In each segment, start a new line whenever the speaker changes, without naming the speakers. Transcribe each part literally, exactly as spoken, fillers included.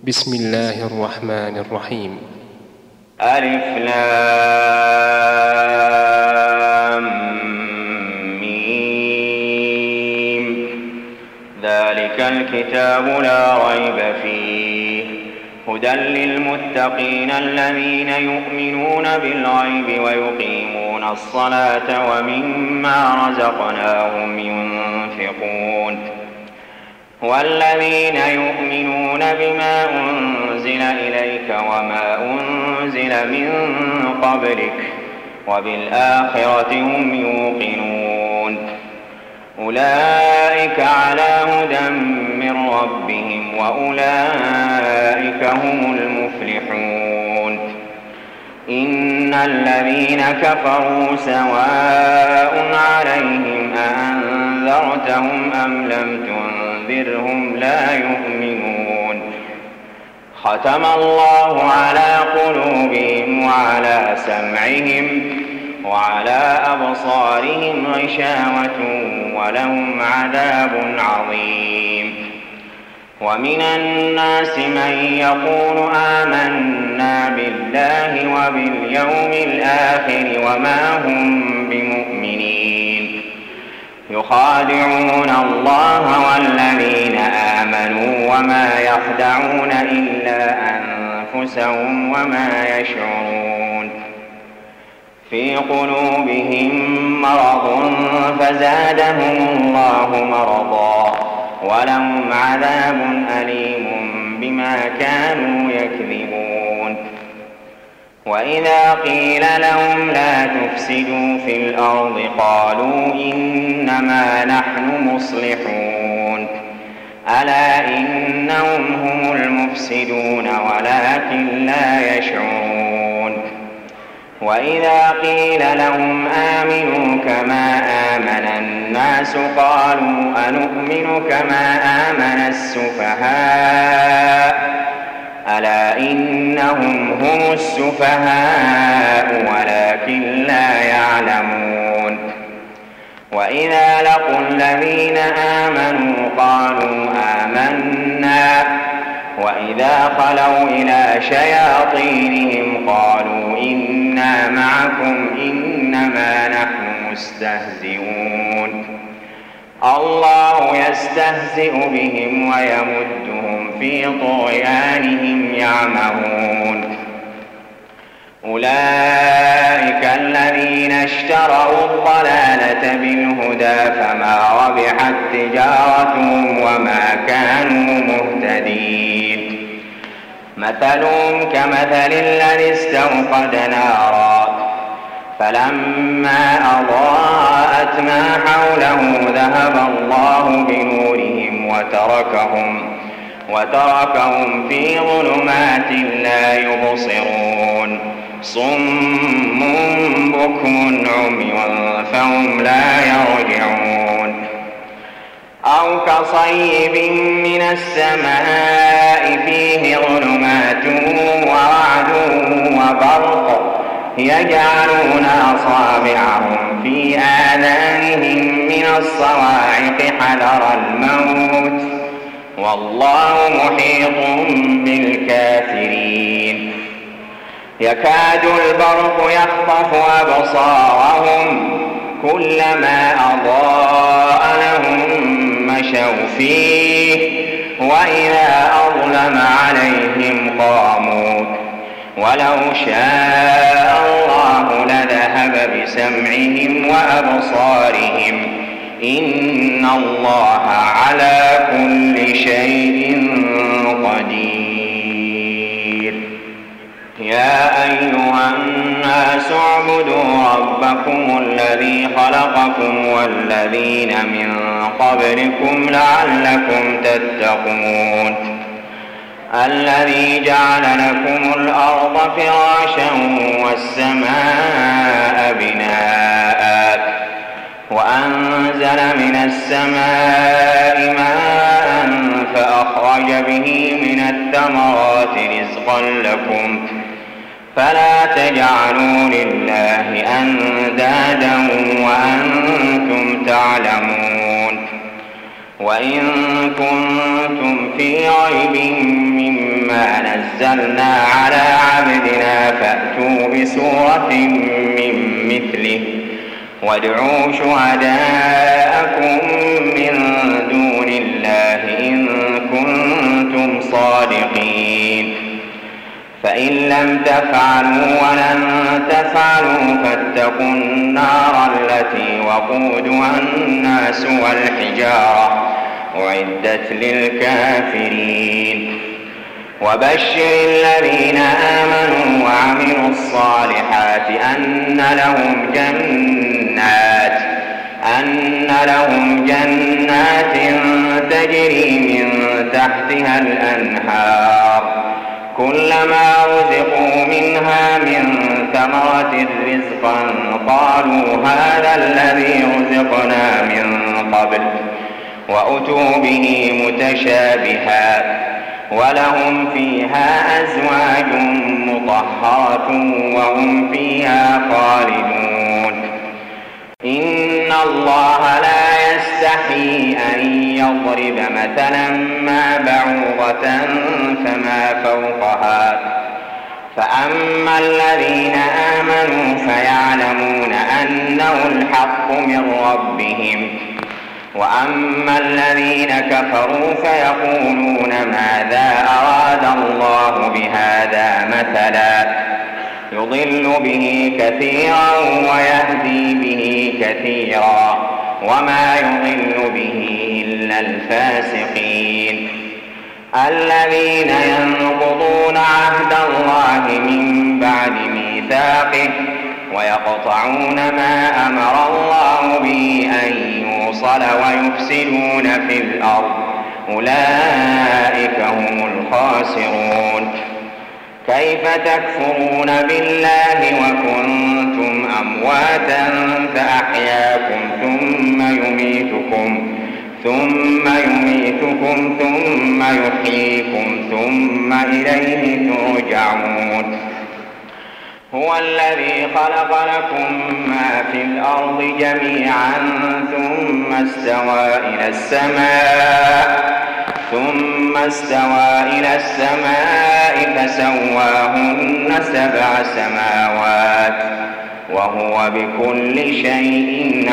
بسم الله الرحمن الرحيم.
ألف لام ميم. ذلك الكتاب لا ريب فيه هدى للمتقين الذين يؤمنون بالغيب ويقيمون الصلاة ومما رزقناهم ينفقون والذين يؤمنون بما أنزل إليك وما أنزل من قبلك وبالآخرة هم يوقنون أولئك على هدى من ربهم وأولئك هم المفلحون. إن الذين كفروا سواء عليهم أأنذرتهم أم لم تنذرهم لا يؤمنون. ختم الله على قلوبهم وعلى سمعهم وعلى أبصارهم غشاوة ولهم عذاب عظيم. ومن الناس من يقول آمنا بالله وباليوم الآخر وما هم بمؤمنين يخادعون الله والذين آمنوا وما يخدعون إلا أنفسهم وما يشعرون. في قلوبهم مرض فزادهم الله مرضا ولهم عذاب أليم بما كانوا يكذبون. وإذا قيل لهم لا تفسدوا في الأرض قالوا إنما نحن مصلحون ألا إنهم هم المفسدون ولكن لا يشعرون. وإذا قيل لهم آمنوا كما آمن الناس قالوا أنؤمن كما آمن السفهاء ألا إنهم هم السفهاء ولكن لا يعلمون. وإذا لقوا الذين آمنوا قالوا آمنا وإذا خلوا إلى شياطينهم قالوا إنا معكم إنما نحن مستهزئون. الله يستهزئ بهم ويمدهم في طغيانهم يعمهون. أولئك الذين اشتروا الضلالة بالهدى فما ربحت تجارتهم وما كانوا مهتدين. مثلهم كمثل الذي استوقد نارا فلما أضاءت ما حوله ذهب الله بنورهم وتركهم وتركهم في ظلمات لا يبصرون صم بكم عمي فهم لا يرجعون. أو كصيب من السماء فيه ظلمات ورعد وبرق يجعلون أصابعهم في آذانهم من الصواعق حذر الموت والله محيط بالكافرين. يكاد البرق يخطف أبصارهم كلما أضاء لهم مشوا فيه وإذا أظلم عليهم قاموا ولو شاء الله لذهب بسمعهم وأبصارهم إن الله على كل شيء قدير. يا أيها الناس اعبدوا ربكم الذي خلقكم والذين من قبلكم لعلكم تتقون. الذي جعل لكم الأرض فراشا والسماء بناء وأنزل من السماء ماء فأخرج به من الثمرات رزقا لكم فلا تجعلوا لله أندادا وأنتم تعلمون. وإن كنتم في ريب مما أنزلنا على عبدنا فأتوا بسورة من مثله وادعوا شهداءكم من دون الله إن كنتم صادقين فإن لم تفعلوا ولن تفعلوا فاتقوا النار التي وقودها الناس والحجارة أعدت للكافرين وبشر الذين آمنوا وعملوا الصالحات أن لهم جنات أن لهم جنات تجري من تحتها الأنهار كلما رزقوا منها من ثمرة رزقا قالوا هذا الذي رزقنا من قبل وأتوا به متشابها ولهم فيها أزواج مطهرة وهم فيها خالدون إن الله لا يستحيي أن يضرب مثلا ما بعوضة فما فوقها فأما الذين آمنوا فيعلمون أنه الحق من ربهم وأما الذين كفروا فيقولون ماذا أراد الله بهذا مثلا يضل به كثيرا ويهدي به كثيرا وما يضل به إلا الفاسقين الذين ينقضون عهد الله من بعد ميثاقه ويقطعون ما أمر الله به أن يوصل ويفسدون في الأرض أولئك هم الخاسرون كيف تكفرون بالله وكنتم أمواتا فأحياكم ثم يميتكم ثم يميتكم ثم يحييكم ثم إليه ترجعون هو الذي خلق لكم ما في الأرض جميعا ثم استوى إلى السماء ثم استوى إلى السماء فسواهن سبع سماوات وهو بكل شيء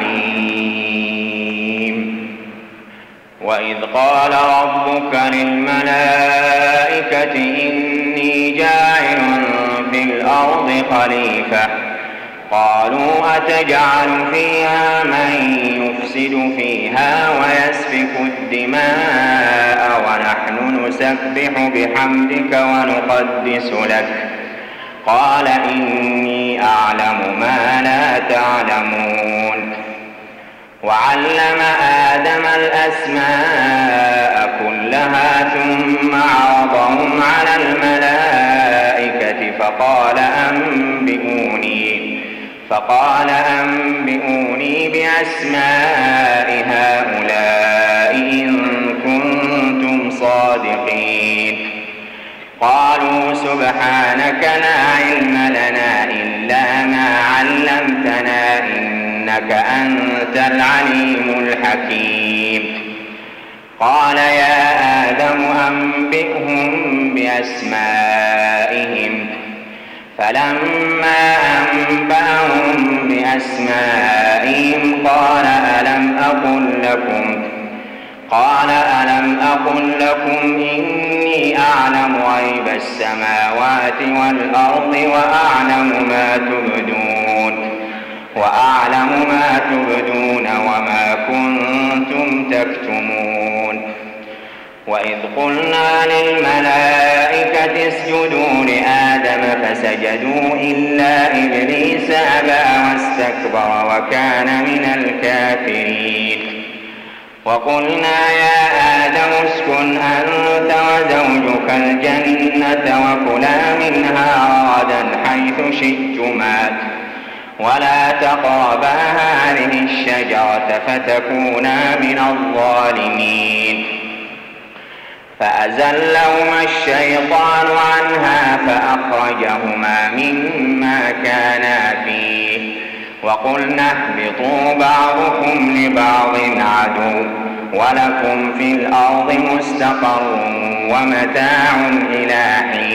عليم وإذ قال ربك للملائكة إني جاعل في الأرض خليفة قالوا أتجعل فيها من يفسد فيها ويسفك الدماء ونحن نسبح بحمدك ونقدس لك قال إني أعلم ما لا تعلمون وعلم آدم الأسماء كلها ثم عرضهم على الملائكة فقال أنبئوني فقال أنبئوني بأسماء هؤلاء إن كنتم صادقين قالوا سبحانك لا علم لنا إلا ما علمتنا إنك أنت العليم الحكيم قال يا آدم أنبئهم بأسمائهم فلما أنبأهم بأسمائهم قال ألم أقل لكم قال ألم أقل لكم إني أعلم غيب السماوات والأرض وأعلم ما تبدون وأعلم ما تبدون وما كنتم تكتمون وإذ قلنا للملائكة اسجدوا لآدم فسجدوا إلا إبليس أبى واستكبر وكان من الكافرين وقلنا يا آدم اسكن أنت وزوجك الجنة وكلا منها رغدا حيث شئتما ولا تقربا هذه الشجرة فتكونا من الظالمين فأزلهما الشيطان عنها فأخرجهما مما كانا فيه وقلنا اهبطوا بعضكم لبعض عدو ولكم في الأرض مستقر ومتاع إلى حين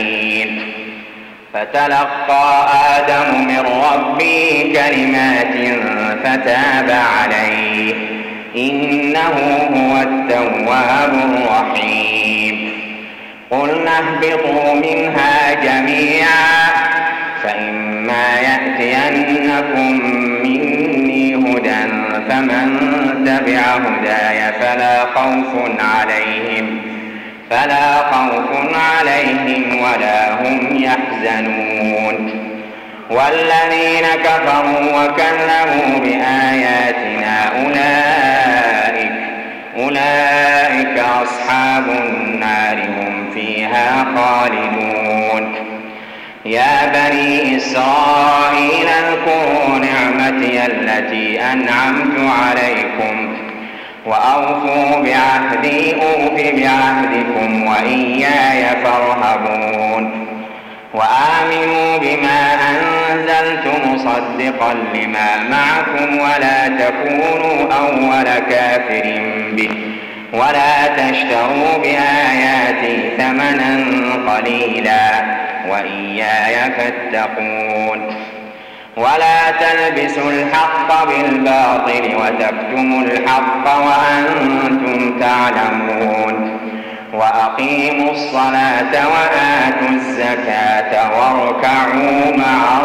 فتلقى آدم من ربه كلمات فتاب عليه إنه هو التواب الرحيم. قلنا اهبطوا منها جميعا فإما يأتينكم مني هدى فمن تبع هداي فلا خوف عليهم فلا خوف عليهم ولا هم يحزنون. والذين كفروا وكذبوا بآياتنا أولئك أولئك أصحاب النار هم فيها خالدون. يا بني إسرائيل اذكروا نعمتي التي أنعمت عليكم وأوفوا بعهدي أوف بعهدكم وإياي فارهبون. وآمنوا بما أنزلت مصدقا لما معكم ولا تكونوا أول كافر به ولا تشتروا بآياتي ثمنا قليلا وإياي فاتقون. ولا تلبسوا الحق بالباطل وتكتموا الحق وأنتم تعلمون. وأقيموا الصلاة وآتوا الزكاة واركعوا مع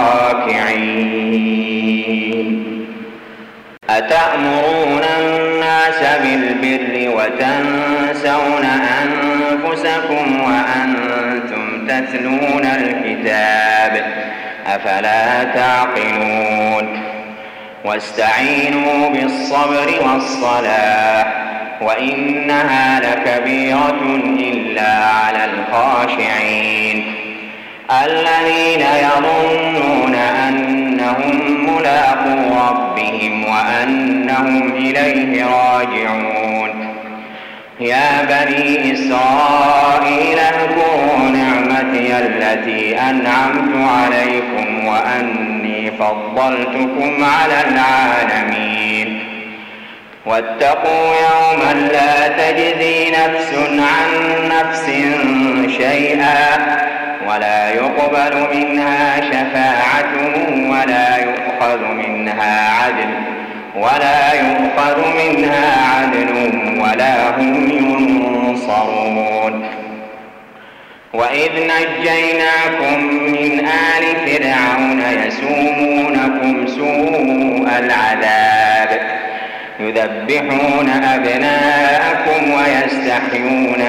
الراكعين. أتأمرون الناس بالبر وتنسون أنفسكم وأنتم تتلون الكتاب أفلا تعقلون. واستعينوا بالصبر والصلاة وإنها لكبيرة إلا على الخاشعين الذين يظنون أنهم ملاقو ربهم وأنهم إليه راجعون. يا بني إسرائيل اذكروا نعمتي التي أنعمت عليكم وأني فضلتكم على العالمين. واتقوا يوما لا تجزي نفس عن نفس شيئا ولا يقبل منها شفاعة ولا يؤخذ منها عدل ولا يؤخذ منها عدل ولا هم ينصرون. وإذ نجيناكم من آل فرعون يسومونكم سوء العذاب يذبحون أبناءكم ويستحيون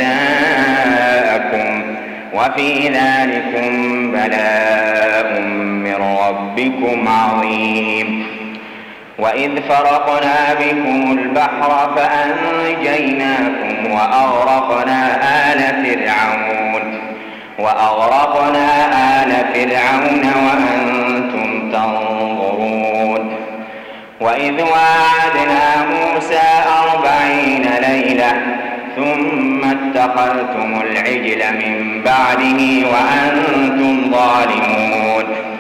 نساءكم وفي ذلكم بلاء من ربكم عظيم. وإذ فرقنا بكم البحر فأنجيناكم وأغرقنا آل فرعون وأغرقنا آل فرعون وأنتم تنظرون. وإذ واعدنا موسى أربعين ليلة ثم اتخذتم العجل من بعده وأنتم ظالمون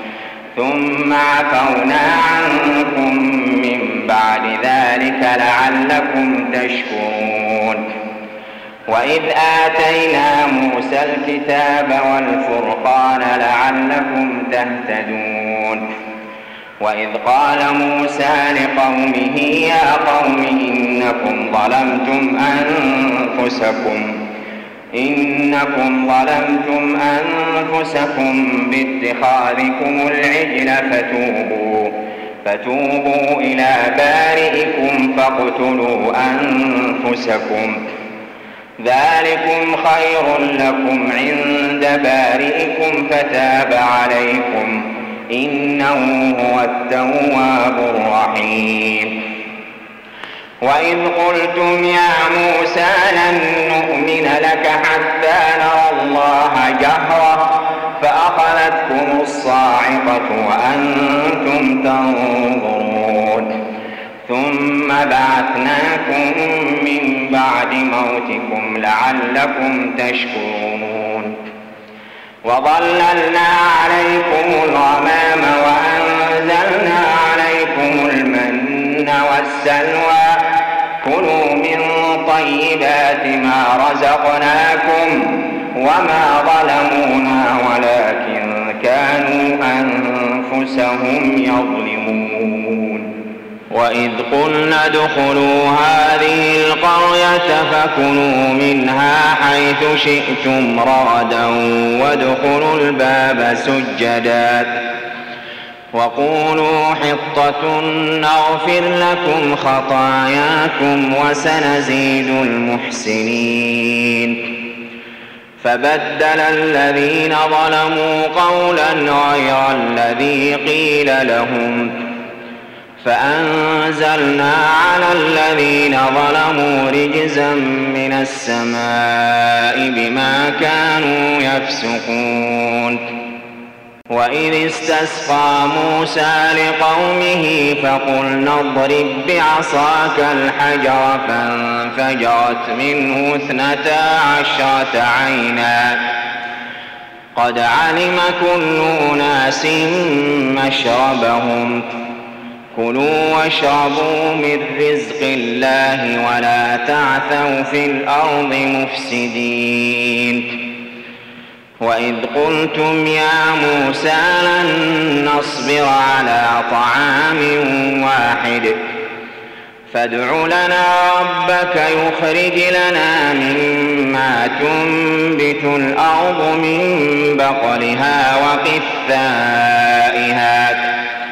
ثم عفونا عنكم من بعد ذلك لعلكم تشكرون. وإذ آتينا موسى الكتاب والفرقان لعلكم تهتدون. وإذ قال موسى لقومه يا قوم إنكم ظلمتم أنفسكم إنكم ظلمتم أنفسكم باتخاذكم العجل فتوبوا فتوبوا إلى بارئكم فاقتلوا أنفسكم ذلكم خير لكم عند بارئكم فتاب عليكم إنه هو التواب الرحيم. وإذ قلتم يا موسى لن نؤمن لك حتى نرى الله جهرة فأخذتكم الصاعقة وأنتم تنظرون ثم بعثناكم من بعد موتكم لعلكم تشكرون. وظللنا عليكم الغمام وأنزلنا عليكم المن والسلوى كلوا من طيبات ما رزقناكم وما ظلمونا ولكن كانوا أنفسهم يظلمون. وإذ قلنا ادخلوا هذه القرية فكلوا منها حيث شئتم رغدا وادخلوا الباب سجدا وقولوا حطة نغفر لكم خطاياكم وسنزيد المحسنين. فبدل الذين ظلموا قولا غير الذي قيل لهم فأنزلنا على الذين ظلموا رجزا من السماء بما كانوا يفسقون. وإذ استسقى موسى لقومه فقلنا اضرب بعصاك الحجر فانفجرت منه اثنتا عشرة عينا قد علم كل أناس مشربهم كلوا واشربوا من رزق الله ولا تعثوا في الأرض مفسدين. وإذ قلتم يا موسى لن نصبر على طعام واحد فادع لنا ربك يخرج لنا مما تنبت الأرض من بقلها وقثائها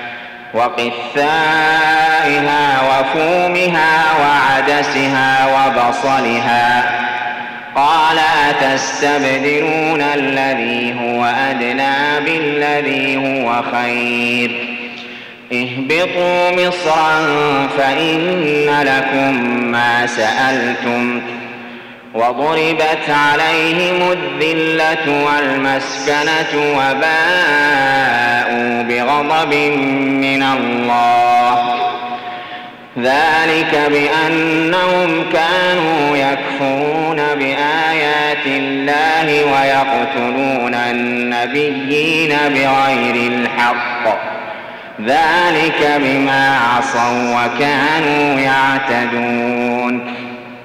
وقثائها وفومها وعدسها وبصلها قال أتستبدلون الذي هو أدنى بالذي هو خير اهبطوا مصرا فإن لكم ما سألتم وضربت عليهم الذلة والمسكنة وباءوا بغضب من الله ذلك بأنهم كانوا يكفرون بآيات الله ويقتلون النبيين بغير الحق ذلك بما عصوا وكانوا يعتدون.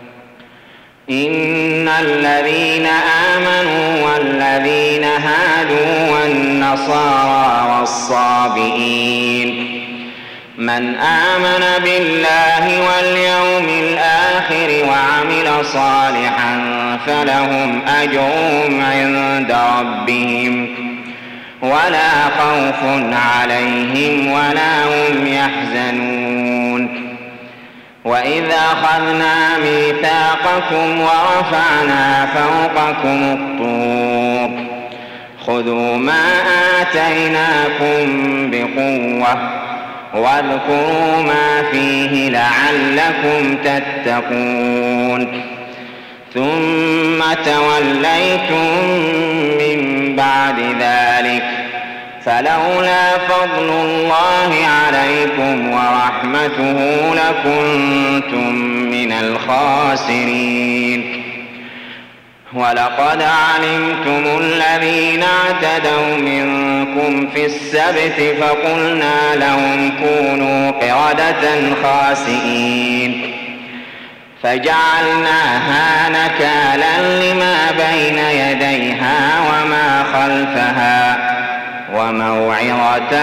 إن الذين آمنوا والذين هادوا والنصارى والصابئين من آمن بالله واليوم الآخر وعمل صالحا فلهم أجرهم عند ربهم ولا خوف عليهم ولا هم يحزنون. وإذ أخذنا ميثاقكم ورفعنا فوقكم الطور خذوا ما آتيناكم بقوة واذكروا ما فيه لعلكم تتقون. ثم توليتم من بعد ذلك فلولا فضل الله عليكم ورحمته لكنتم من الخاسرين. ولقد علمتم الذين اعتدوا منكم في السبت فقلنا لهم كونوا قردة خاسئين فجعلناها نكالا لما بين يديها وما خلفها وموعظة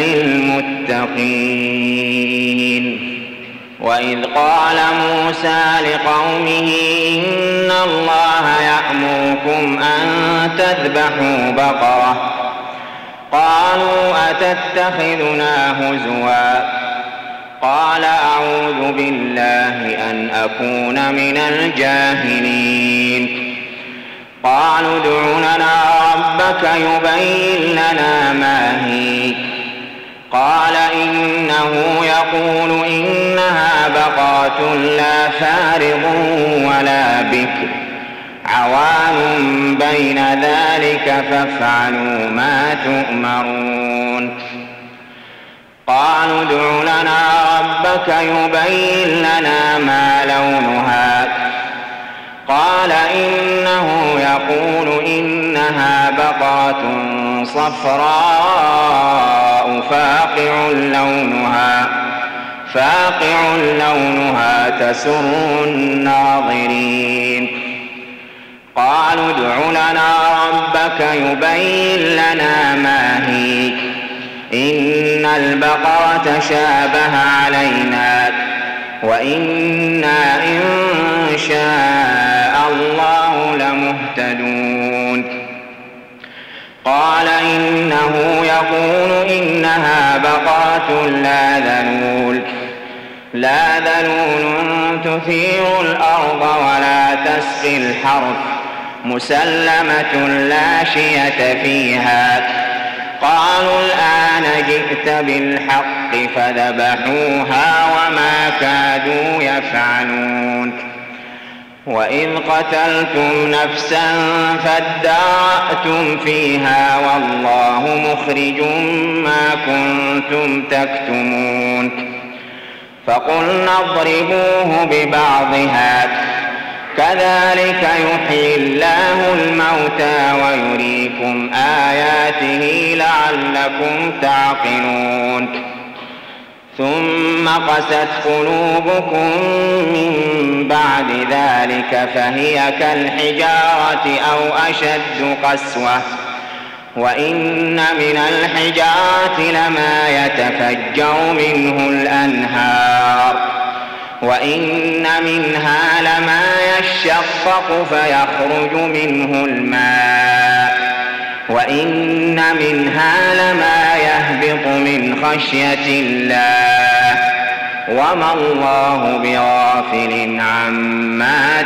للمتقين. وإذ قال موسى لقومه إن الله يأمركم أن تذبحوا بقرة قالوا أتتخذنا هزوا قال أعوذ بالله أن أكون من الجاهلين. قالوا ادع لنا ربك يبين لنا ما هي قال إنه يقول إنها بقرة لا فارض ولا بكر عوان بين ذلك فافعلوا ما تؤمرون. قالوا ادع لنا ربك يبين لنا ما لونها قال إنه يقول إنها بقرة صفراء فاقع لونها فاقع لونها تسر الناظرين. قالوا ادع لنا ربك ربك يبين لنا ما هي إن البقرة شابه علينا وإنا إن شاء الله لمهتدون. قال إنه يقول إنها بقرة لا ذلول لا ذلول تثير الأرض ولا تسقي الحرث مسلمة لا شية فيها. قالوا الآن جئت بالحق فذبحوها وما كادوا يفعلون. وإذ قتلتم نفسا فادارأتم فيها والله مخرج ما كنتم تكتمون. فقلنا اضربوه ببعضها كذلك يحيي الله الموتى ويريكم آياته لعلكم تعقلون. ثم قست قلوبكم من بعد ذلك فهي كالحجارة أو أشد قسوة وإن من الحجارة لما يتفجر منه الأنهار وإن منها لما يشقق فيخرج منه الماء وإن منها لما يهبط من خشية الله وما الله بغافل عما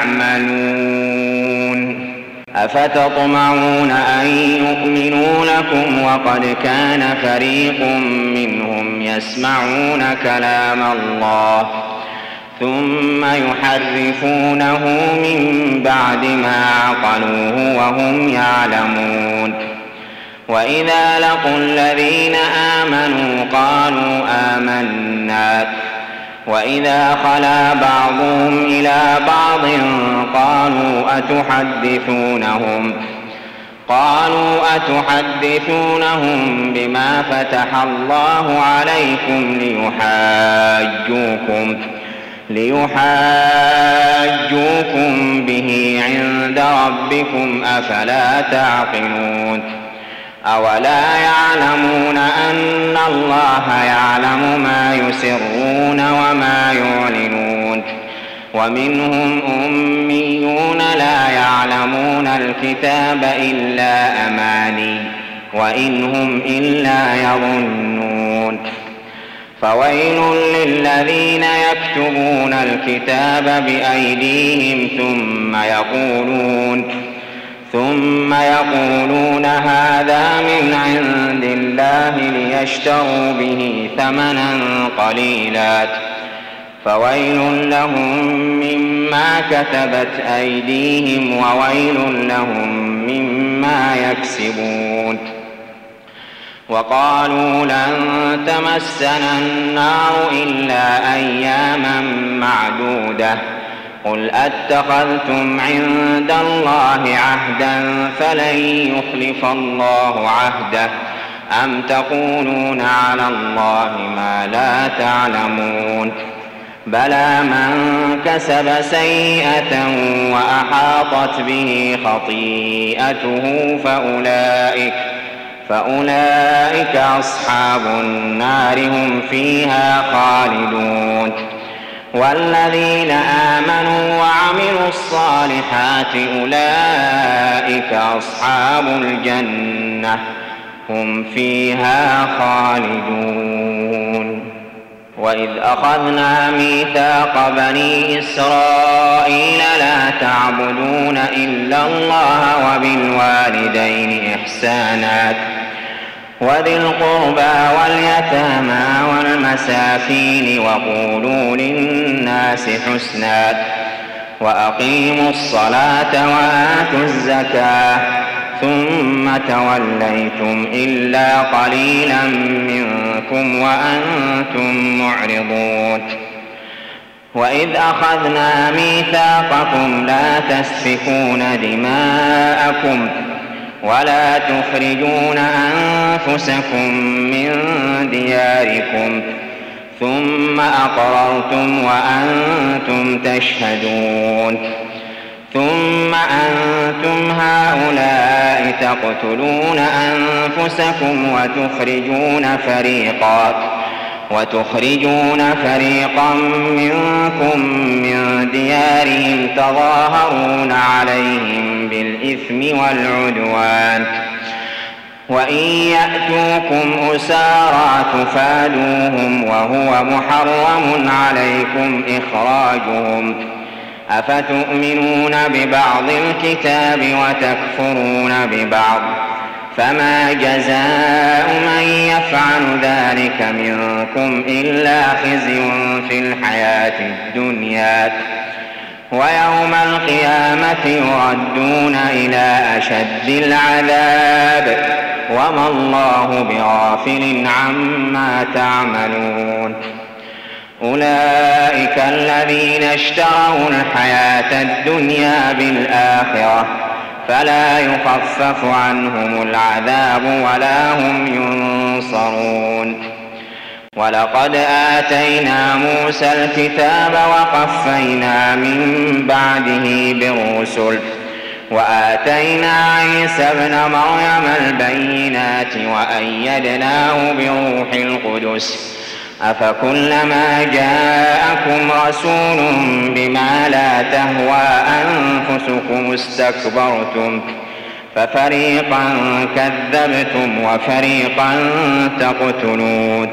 تعملون. أفتطمعون أن يؤمنوا لكم وقد كان فريق منهم يسمعون كلام الله ثم يحرفونه من بعد ما عقلوه وهم يعلمون. وإذا لقوا الذين آمنوا قالوا آمنا وإذا خلا بعضهم إلى بعض قالوا أتحدثونهم قالوا أتحدثونهم بما فتح الله عليكم ليحاجوكم ليحاجوكم به عند ربكم أفلا تعقلون. أولا يعلمون أن الله يعلم ما يسرون وما يعلنون. ومنهم أميون لا يعلمون الكتاب إلا أماني وإن هم إلا يظنون. فويل للذين يكتبون الكتاب بأيديهم ثم يقولون ثم يقولون هذا من عند الله ليشتروا به ثمنا قليلا فويل لهم مما كتبت أيديهم وويل لهم مما يكسبون. وقالوا لن تمسنا النار إلا أياما معدودة قل أتخذتم عند الله عهدا فلن يخلف الله عهده أم تقولون على الله ما لا تعلمون. بلى من كسب سيئة وأحاطت به خطيئته فأولئك فأولئك أصحاب النار هم فيها خالدون. والذين آمنوا وعملوا الصالحات أولئك أصحاب الجنة هم فيها خالدون. وإذ أخذنا ميثاق بني إسرائيل لا تعبدون إلا الله وبالوالدين إحسانا وذي القربى واليتامى والمساكين وقولوا للناس حسنا وأقيموا الصلاة وآتوا الزكاة ثم توليتم إلا قليلا منكم وأنتم معرضون. وإذ أخذنا ميثاقكم لا تسفكون دماءكم ولا تخرجون أنفسكم من دياركم ثم أقررتم وأنتم تشهدون. ثم أنتم هؤلاء تقتلون أنفسكم وتخرجون فريقا وتخرجون فريقا منكم من ديارهم تظاهرون عليهم بالإثم والعدوان وإن يأتوكم أسارى تفادوهم وهو محرم عليكم إخراجهم أفتؤمنون ببعض الكتاب وتكفرون ببعض فما جزاء من يفعل ذلك منكم إلا خزي في الحياة الدنيا ويوم القيامة يردون إلى أشد العذاب وما الله بغافل عما تعملون أولئك الذين اشتروا الحياة الدنيا بالآخرة فلا يخفف عنهم العذاب ولا هم ينصرون ولقد آتينا موسى الكتاب وقفينا من بعده بالرسل وآتينا عيسى ابن مريم البينات وأيدناه بروح القدس أفكلما جاءكم رسول بما لا تهوى أنفسكم استكبرتم ففريقا كذبتم وفريقا تقتلون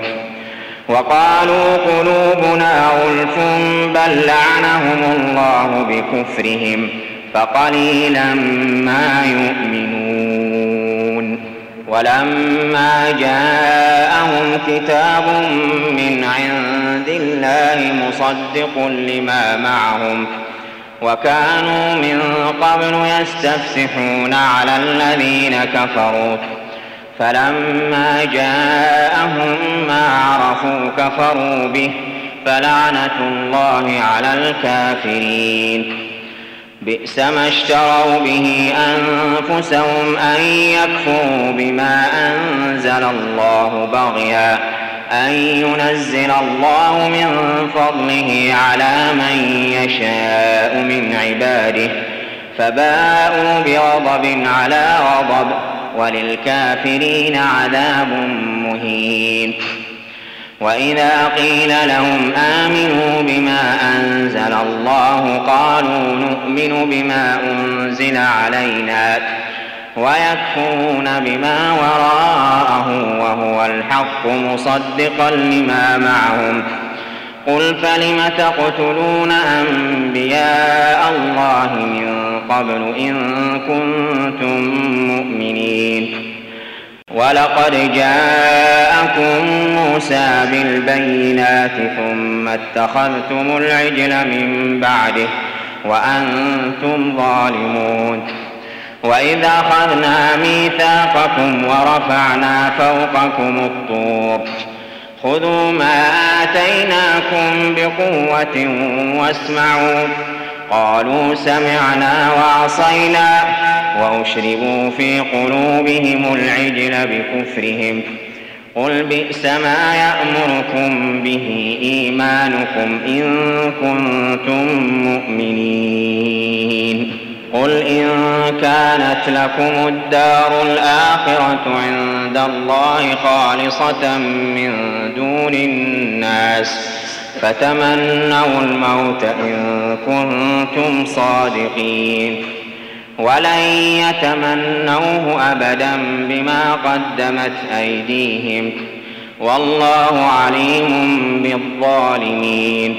وقالوا قلوبنا غلف بل لعنهم الله بكفرهم فقليلا ما يؤمنون ولما جاءهم كتاب من عند الله مصدق لما معهم وكانوا من قبل يستفتحون على الذين كفروا فلما جاءهم ما عرفوا كفروا به فلعنة الله على الكافرين بئس ما اشتروا به أنفسهم أن يكفروا بما أنزل الله بغيا أن ينزل الله من فضله على من يشاء من عباده فباءوا بغضب على غضب وللكافرين عذاب مهين وإذا قيل لهم آمنوا بما أنزل الله قالوا نؤمن بما أنزل علينا ويكفرون بما وراءه وهو الحق مصدقا لما معهم قل فلم تقتلون أنبياء الله من قبل إن كنتم مؤمنين ولقد جاءكم موسى بالبينات ثم اتخذتم العجل من بعده وأنتم ظالمون وإذ أخذنا ميثاقكم ورفعنا فوقكم الطور خذوا ما آتيناكم بقوة واسمعوا قالوا سمعنا وعصينا وأشربوا في قلوبهم العجل بكفرهم قل بئس ما يأمركم به إيمانكم إن كنتم مؤمنين قل إن كانت لكم الدار الآخرة عند الله خالصة من دون الناس فتمنوا الموت إن كنتم صادقين ولن يتمنوه أبدا بما قدمت أيديهم والله عليم بالظالمين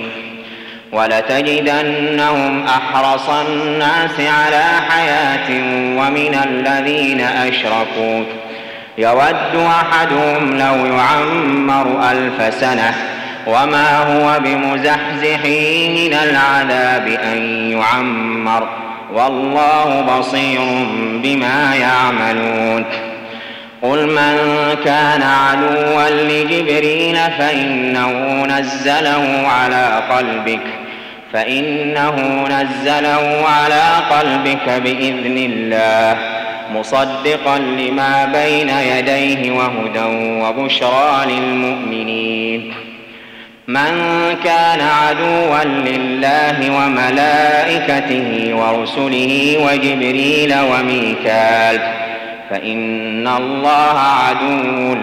ولتجدنهم أحرص الناس على حياة ومن الذين أشركوا يود أحدهم لو يعمر ألف سنة وما هو بمزحزحه من العذاب أن يعمر والله بصير بما يعملون قل من كان عدوا لجبريل فإنه نزله على قلبك فإنه نزله على قلبك بإذن الله مصدقا لما بين يديه وهدى وبشرى للمؤمنين من كان عدوا لله وملائكته ورسله وجبريل وميكال فإن الله عدو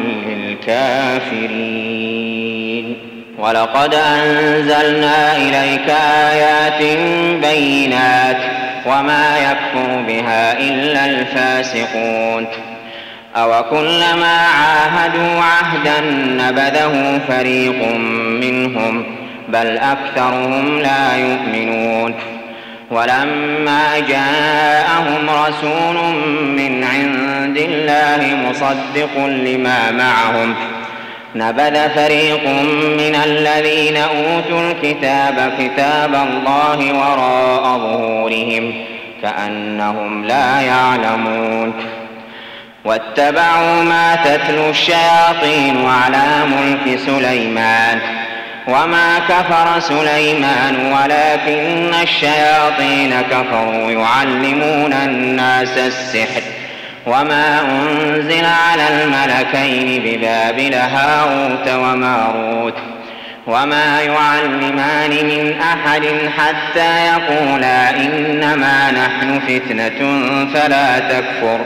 للكافرين. ولقد أنزلنا إليك آيات بينات وما يكفر بها إلا الفاسقون. أوكلما عاهدوا عهدا نبذه فريق منهم بل أكثرهم لا يؤمنون. ولما جاءهم رسول من عند الله مصدق لما معهم نبذ فريق من الذين أوتوا الكتاب كتاب الله وراء ظهورهم كأنهم لا يعلمون. واتبعوا ما تتلو الشياطين على ملك سليمان وما كفر سليمان ولكن الشياطين كفروا يعلمون الناس السحر وما أنزل على الملكين ببابل هاروت وماروت وما يعلمان من أحد حتى يقولا إنما نحن فتنة فلا تكفر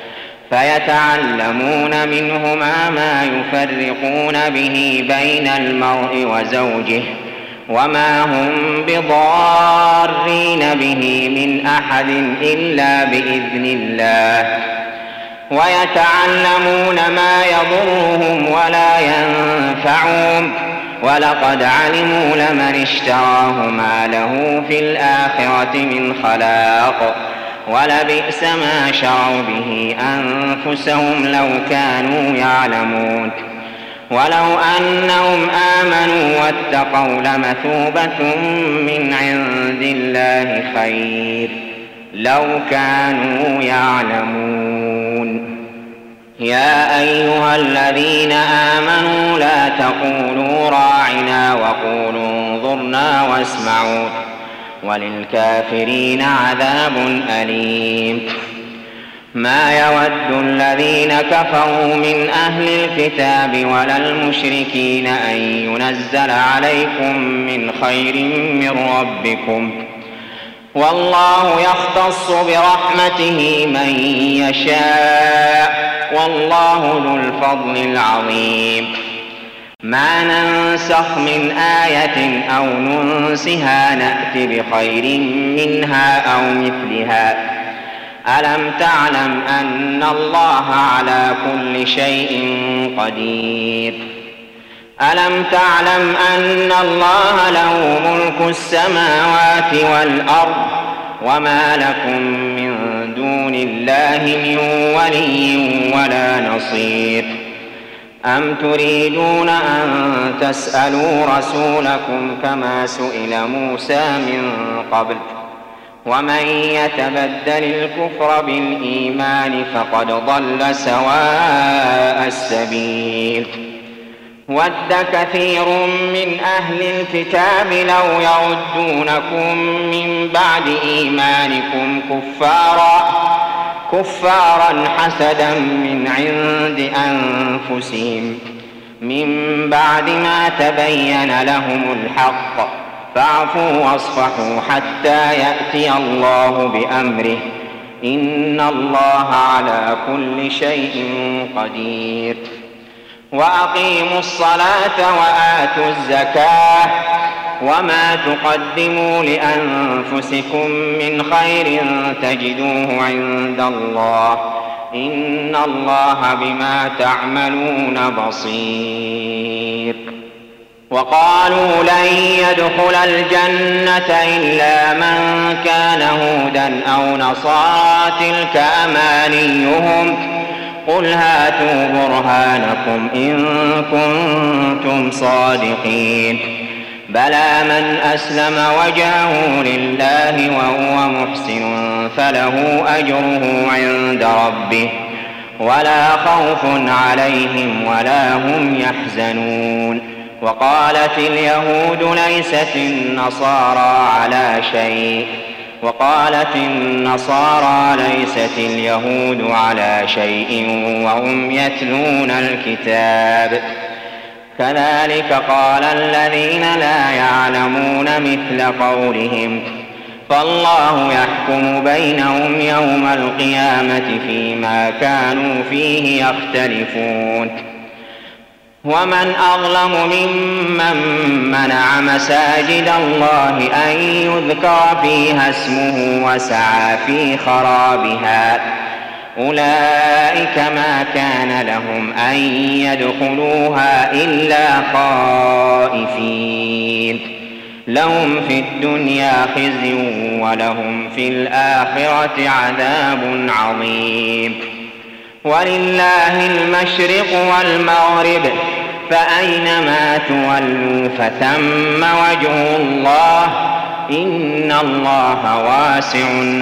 فيتعلمون منهما ما يفرقون به بين المرء وزوجه وما هم بضارين به من أحد إلا بإذن الله ويتعلمون ما يضرهم ولا ينفعهم ولقد علموا لمن اشتراه ما له في الآخرة من خلاق ولبئس ما شروا به أنفسهم لو كانوا يعلمون. ولو أنهم آمنوا واتقوا لمثوبة من عند الله خير لو كانوا يعلمون. يا أيها الذين آمنوا لا تقولوا راعنا وقولوا انظرنا واسمعوا وللكافرين عذاب أليم. ما يود الذين كفروا من أهل الكتاب ولا المشركين أن ينزل عليكم من خير من ربكم والله يختص برحمته من يشاء والله ذو الفضل العظيم. ما ننسخ من آية أو ننسها نأت بخير منها أو مثلها. ألم تعلم أن الله على كل شيء قدير. ألم تعلم أن الله له ملك السماوات والأرض وما لكم من دون الله من ولي ولا نصير. أم تريدون أن تسألوا رسولكم كما سئل موسى من قبل ومن يتبدل الكفر بالإيمان فقد ضل سواء السبيل. ود كثير من أهل الكتاب لو يردونكم من بعد إيمانكم كفارا كفارا حسدا من عند أنفسهم من بعد ما تبين لهم الحق فاعفوا واصفحوا حتى يأتي الله بأمره إن الله على كل شيء قدير. وأقيموا الصلاة وآتوا الزكاة وما تقدموا لأنفسكم من خير تجدوه عند الله إن الله بما تعملون بصير. وقالوا لن يدخل الجنة إلا من كان هودا أو نصارى تلك أمانيهم قل هاتوا برهانكم إن كنتم صادقين. بلى من أسلم وجهه لله وهو محسن فله أجره عند ربه ولا خوف عليهم ولا هم يحزنون. وقالت اليهود ليست النصارى على شيء وقالت النصارى ليست اليهود على شيء وهم يتلون الكتاب كذلك قال الذين لا يعلمون مثل قولهم فالله يحكم بينهم يوم القيامة فيما كانوا فيه يختلفون. ومن أظلم ممن منع مساجد الله أن يذكر فيها اسمه وسعى في خرابها، أولئك ما كان لهم أن يدخلوها إلا خائفين، لهم في الدنيا خزي ولهم في الآخرة عذاب عظيم. ولله المشرق والمغرب، فأينما تولوا فثم وجه الله، إن الله واسع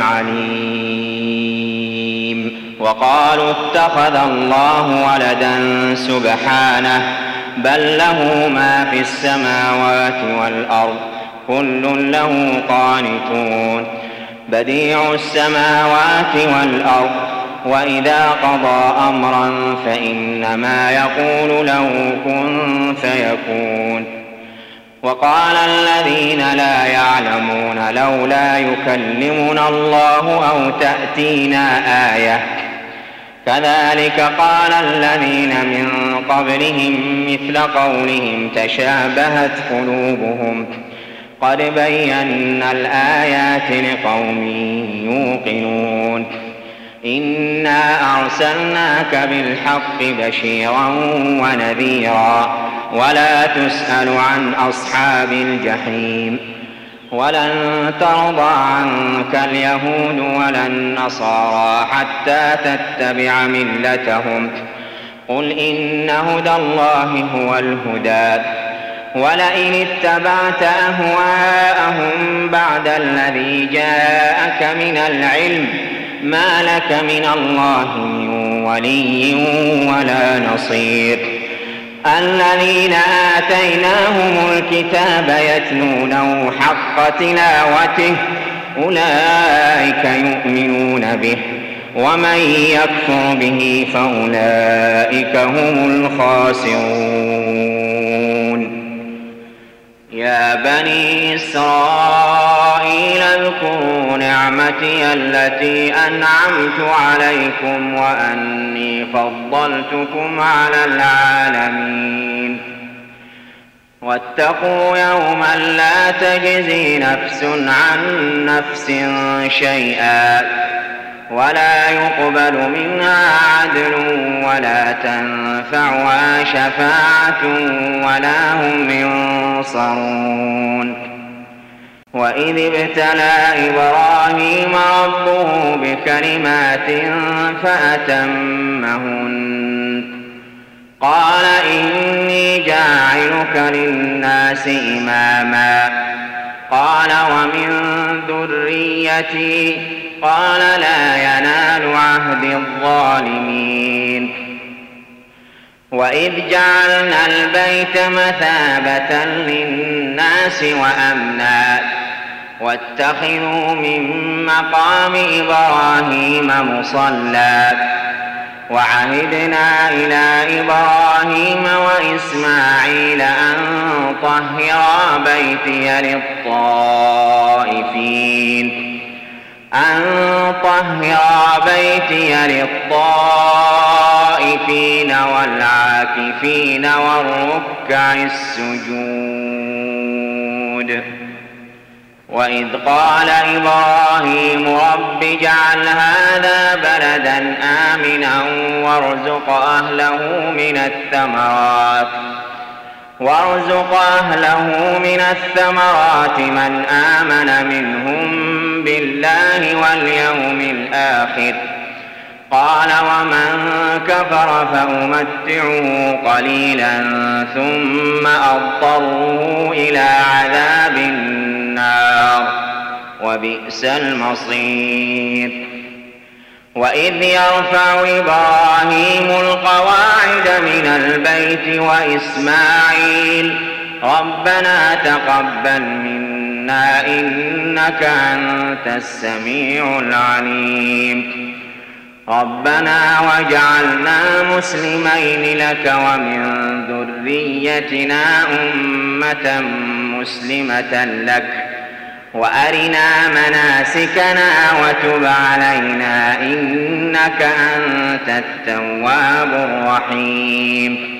عليم. وقالوا اتخذ الله ولدا سبحانه، بل له ما في السماوات والأرض، كل له قانتون. بديع السماوات والأرض، وإذا قضى أمرا فإنما يقول له كن فيكون. وقال الذين لا يعلمون لولا يكلمنا الله أو تأتينا آية، كذلك قال الذين من قبلهم مثل قولهم تشابهت قلوبهم، قد بينا الآيات لقوم يوقنون. إنا أرسلناك بالحق بشيرا ونذيرا، ولا تسأل عن أصحاب الجحيم. ولن ترضى عنك اليهود ولا النصارى حتى تتبع ملتهم، قل إن هدى الله هو الهدى، ولئن اتبعت أهواءهم بعد الذي جاءك من العلم ما لك من الله من ولي ولا نصير. الذين آتيناهم الكتاب يتلونه حق تلاوته، أولئك يؤمنون به، ومن يكفر به فأولئك هم الخاسرون. يا بني إسرائيل اذكروا نعمتي التي أنعمت عليكم وأني فضلتكم على العالمين. واتقوا يوما لا تجزي نفس عن نفس شيئا، ولا يقبل منها عدل ولا تنفعها شفاعة ولا هم ينصرون. وإذ ابتلى إبراهيم ربه بكلمات فأتمهن، قال إني جاعلك للناس إماما، قال ومن ذريتي، قال لا ينال عهد الظالمين. وإذ جعلنا البيت مثابة للناس وأمنا، واتخذوا من مقام إبراهيم مصلى، وعهدنا إلى إبراهيم وإسماعيل أن طهرا بيتي للطائفين أن طهرا بيتي للطائفين والعاكفين والركع السجود. وإذ قال إبراهيم رب اجعل هذا بلدا آمنا وارزق أهله من الثمرات وارزق أهله من الثمرات من آمن منهم بالله واليوم الآخر، قال ومن كفر فأمتعه قليلا ثم أضطره إلى عذاب النار وبئس المصير. وإذ يرفع إبراهيم القواعد من البيت وإسماعيل ربنا تقبل منا إنك أنت السميع العليم، ربنا واجعلنا مسلمين لك ومن ذريتنا أمة مسلمة لك وأرنا مناسكنا وتب علينا إنك أنت التواب الرحيم.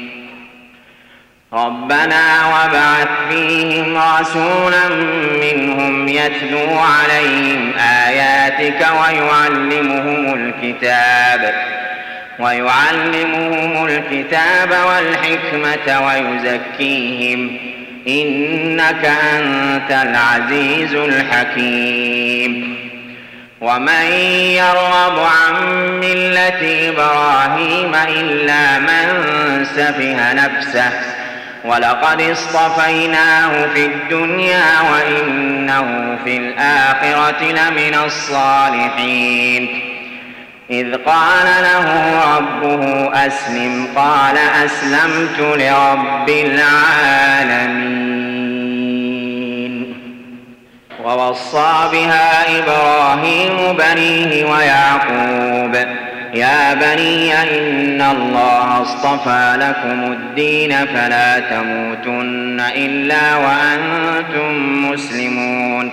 ربنا وابعث فيهم رسولا منهم يتلو عليهم آياتك ويعلمهم الكتاب ويعلمهم الكتاب والحكمة ويزكيهم إنك أنت العزيز الحكيم. ومن يرغب عن ملة إبراهيم إلا من سفه نفسه ولقد اصطفيناه في الدنيا وإنه في الآخرة لمن الصالحين. إذ قال له ربه أسلم قال أسلمت لرب العالمين. ووصى بها إبراهيم بنيه ويعقوب يا بني إن الله اصطفى لكم الدين فلا تموتن إلا وأنتم مسلمون.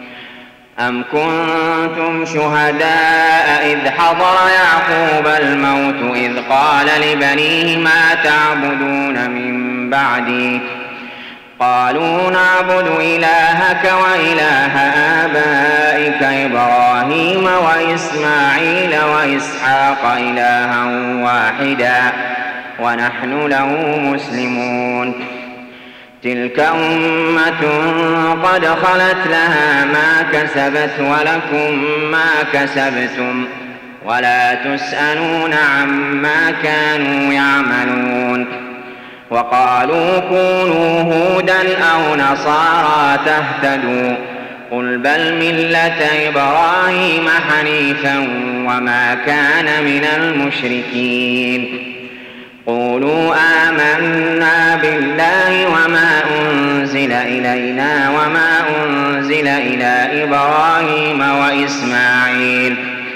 أم كنتم شهداء إذ حضر يعقوب الموت إذ قال لبنيه ما تعبدون من بعدي قالوا نعبد إلهك وإله آبائك إبراهيم وإسماعيل وإسحاق إلها واحدا ونحن له مسلمون. تلك أمة قد خلت لها ما كسبت ولكم ما كسبتم ولا تسألون عما كانوا يعملون. وقالوا كونوا هودا أو نصارى تهتدوا قل بل ملة إبراهيم حنيفا وما كان من المشركين. قولوا آمنا بالله وما أنزل إلينا وما أنزل إلى إبراهيم وإسماعيل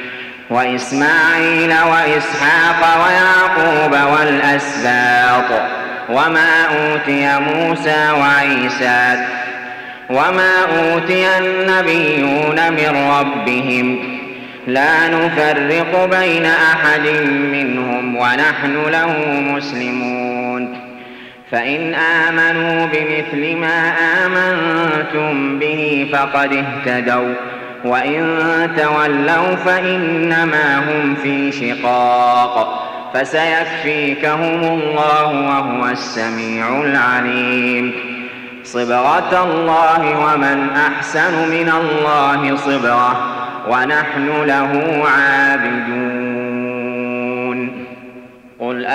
وإسماعيل وإسحاق ويعقوب والأسباط وما أوتي موسى وعيسى وما أوتي النبيون من ربهم لا نفرق بين أحد منهم ونحن له مسلمون. فإن آمنوا بمثل ما آمنتم به فقد اهتدوا وإن تولوا فإنما هم في شقاق فسيكفيكهم الله وهو السميع العليم. صبغة الله ومن أحسن من الله صبغة ونحن له عابدون. قل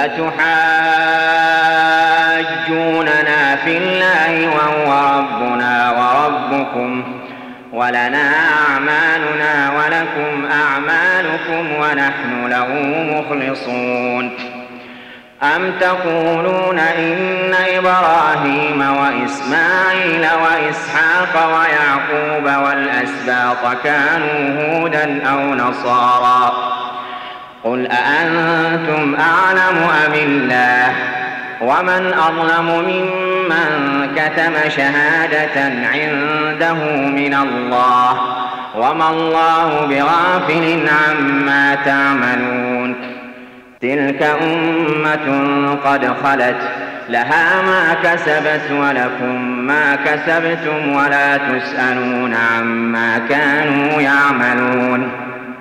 أتحاجوننا في الله وهو ربنا وربكم ولنا أعمالنا ولكم أعمالكم ونحن له مخلصون. أم تقولون إن إبراهيم وإسماعيل وإسحاق ويعقوب والأسباط كانوا هودا أو نصارى قل أأنتم أعلم أم الله ومن أظلم ممن كتم شهادة عنده من الله وما الله بغافل عما تعملون. تلك أمة قد خلت لها ما كسبت ولكم ما كسبتم ولا تسألون عما كانوا يعملون.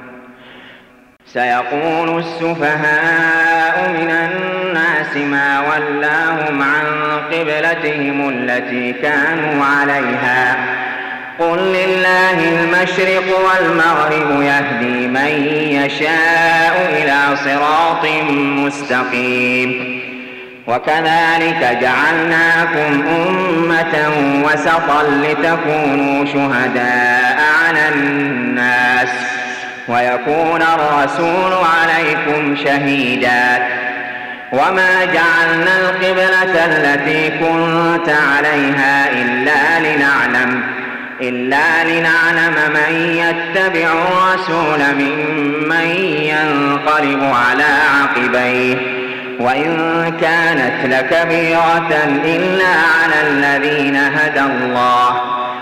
سيقول السفهاء من الناس ما ولاهم عن قبلتهم التي كانوا عليها قل لله المشرق والمغرب يهدي من يشاء إلى صراط مستقيم. وكذلك جعلناكم أمة وسطا لتكونوا شهداء على الناس ويكون الرسول عليكم شهيدا. وما جعلنا القبلة التي كنت عليها إلا لنعلم إلا لنعلم من يتبع الرسول ممن ينقلب على عقبيه وإن كانت لكبيرة إلا على الذين هدى الله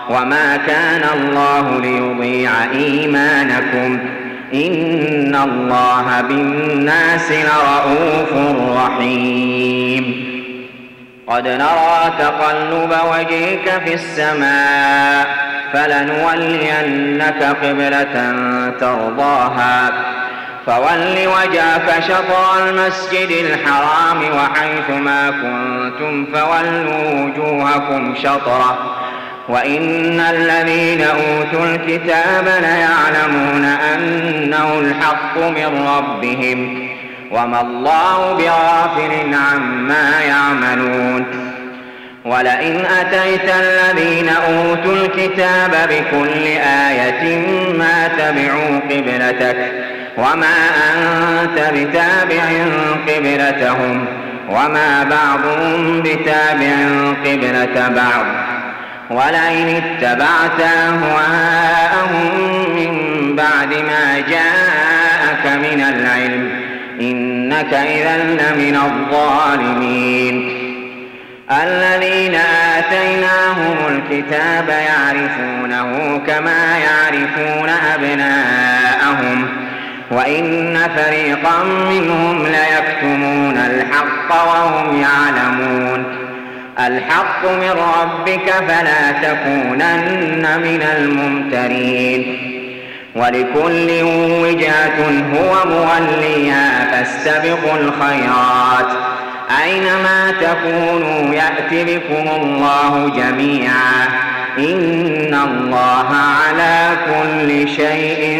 وما كان الله ليضيع إيمانكم إن الله بالناس لرءوف رحيم قد نرى تقلب وجهك في السماء فلنولينك قبلة ترضاها فول وجهك شطر المسجد الحرام وحيثما كنتم فولوا وجوهكم شطره وإن الذين أوتوا الكتاب ليعلمون أنه الحق من ربهم وما الله بغافل عما يعملون ولئن أتيت الذين أوتوا الكتاب بكل آية ما تبعوا قبلتك وما أنت بتابع قبلتهم وما بعضهم بتابع قبلة بعض ولئن اتبعت أهواءهم من بعد ما جاءك من العلم إنك إذا لمن الظالمين الذين آتيناهم الكتاب يعرفونه كما يعرفون أبناءهم وإن فريقا منهم ليكتمون الحق وهم يعلمون الحق من ربك فلا تكونن من الممترين ولكل وجهة هو موليها فاستبقوا الخيرات أينما تكونوا يأت بكم الله جميعا إن الله على كل شيء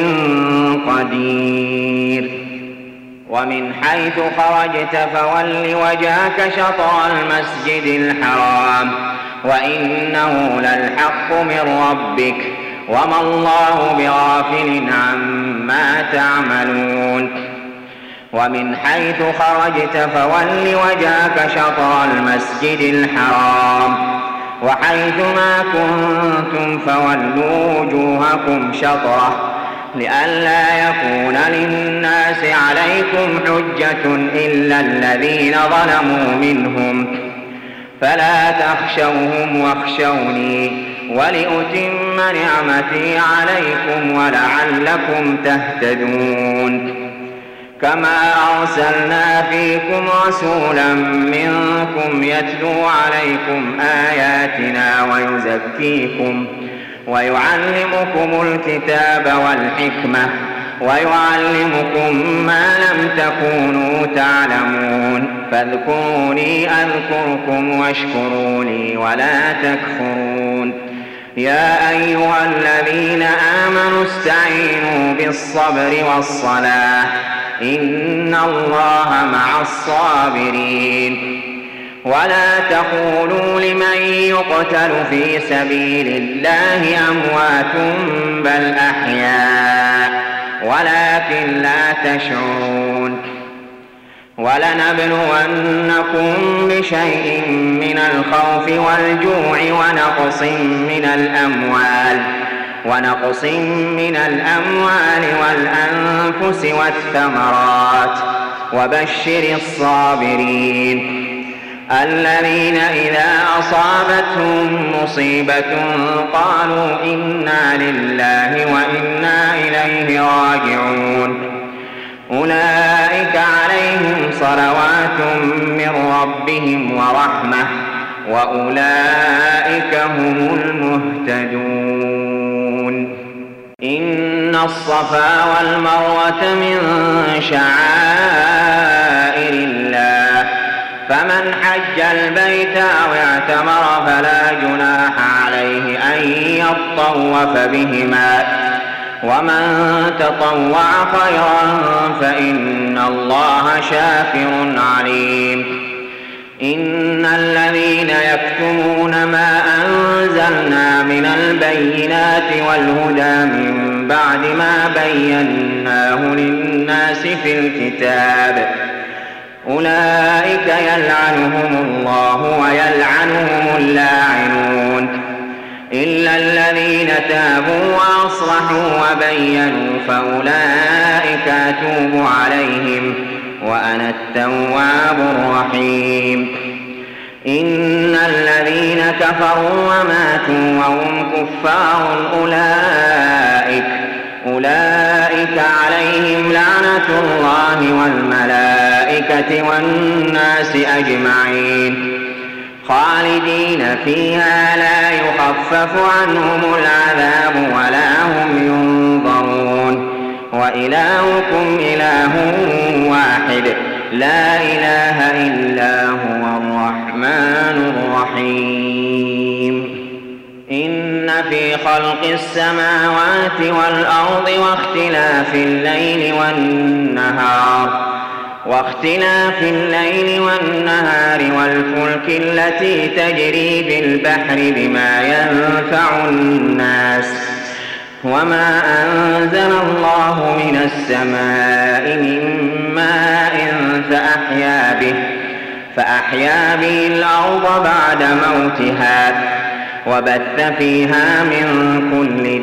قدير ومن حيث خرجت فول وجهك شطر المسجد الحرام وإنه للحق من ربك وما الله بغافل عما تعملون ومن حيث خرجت فول وجهك شطر المسجد الحرام وحيثما كنتم فولوا وجوهكم شطره لئلا يكون للناس عليكم حجة إلا الذين ظلموا منهم فلا تخشوهم واخشوني ولأتم نعمتي عليكم ولعلكم تهتدون كما أرسلنا فيكم رسولا منكم يتلو عليكم آياتنا ويزكيكم ويعلمكم الكتاب والحكمة ويعلمكم ما لم تكونوا تعلمون فاذكروني أذكركم واشكروا لي ولا تكفرون يا أيها الذين آمنوا استعينوا بالصبر والصلاة إن الله مع الصابرين ولا تقولوا لمن يقتل في سبيل الله أموات بل أحياء ولكن لا تشعرون ولنبلونكم بشيء من الخوف والجوع ونقص من الأموال ونقص من الأموال والأنفس والثمرات وبشر الصابرين الذين إذا أصابتهم مصيبة قالوا إنا لله وإنا إليه راجعون أولئك عليهم صلوات من ربهم ورحمة وأولئك هم المهتدون إن الصفا والمروة من شعائر الله فمن حج البيت أو اعتمر فلا جناح عليه أن يطوف بهما ومن تطوع خيرا فإن الله شاكر عليم إن الذين يكتمون ما أنزلنا من البينات والهدى من بعد ما بيناه للناس في الكتاب أولئك يلعنهم الله ويلعنهم اللاعنون إلا الذين تابوا وأصلحوا وبينوا فأولئك أتوب عليهم وأنا التواب الرحيم إن الذين كفروا وماتوا وهم كفار أولئك أولئك عليهم لعنة الله والملائكة والناس أجمعين خالدين فيها لا يخفف عنهم العذاب ولا هم ينظرون وإلهكم إله واحد لا إله إلا هو الرحمن الرحيم إن في خلق السماوات والأرض واختلاف الليل والنهار واختلاف الليل والنهار والفلك التي تجري بالبحر بما ينفع الناس وما أنزل الله من السماء من ماء فأحيا به فأحيا به الأرض بعد موتها وبث فيها من كل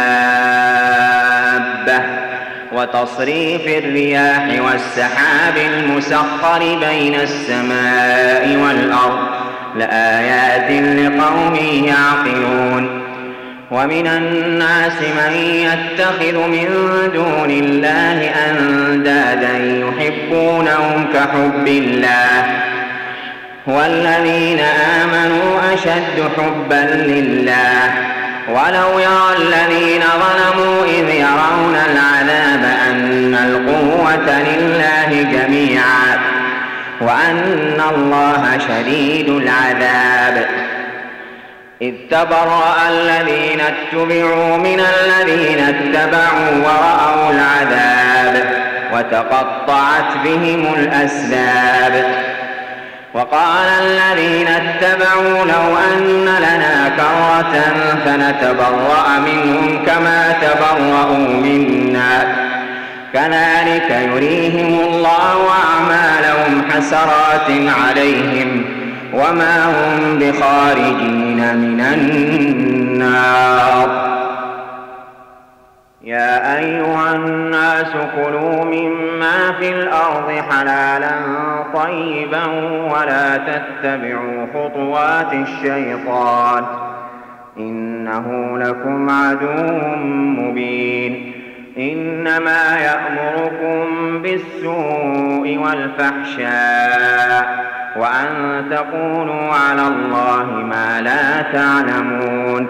دابة وتصريف الرياح والسحاب المسخر بين السماء والأرض لآيات لقوم يعقلون ومن الناس من يتخذ من دون الله أندادا يحبونهم كحب الله والذين آمنوا أشد حبا لله ولو يرى الذين ظلموا إذ يرون العذاب أن القوة لله جميعا وأن الله شديد العذاب إذ تبرأ الذين اتبعوا من الذين اتبعوا ورأوا العذاب وتقطعت بهم الأسباب وقال الذين اتبعوا لو أن لنا كرة فنتبرأ منهم كما تبرأوا منا كذلك يريهم الله أعمالهم حسرات عليهم وما هم بخارجين من النار يا أيها الناس كلوا مما في الأرض حلالا طيبا ولا تتبعوا خطوات الشيطان إنه لكم عدو مبين إنما يأمركم بالسوء والفحشاء وأن تقولوا على الله ما لا تعلمون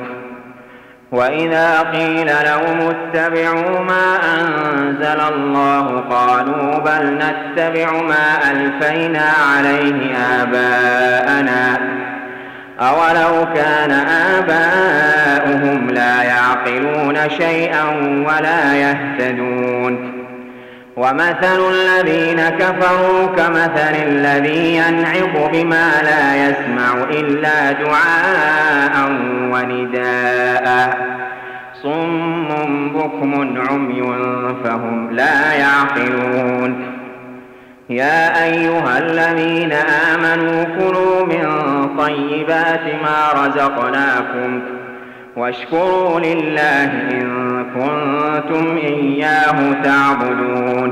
وإذا قيل لهم اتبعوا ما أنزل الله قالوا بل نتبع ما ألفينا عليه آباءنا أولو كان آباؤهم لا يعقلون شيئا ولا يهتدون ومثل الذين كفروا كمثل الذي ينعق بما لا يسمع إلا دعاء ونداء صم بكم عمي فهم لا يعقلون يا أيها الذين آمنوا كلوا من طيبات ما رزقناكم واشكروا لله إن كنتم إياه تعبدون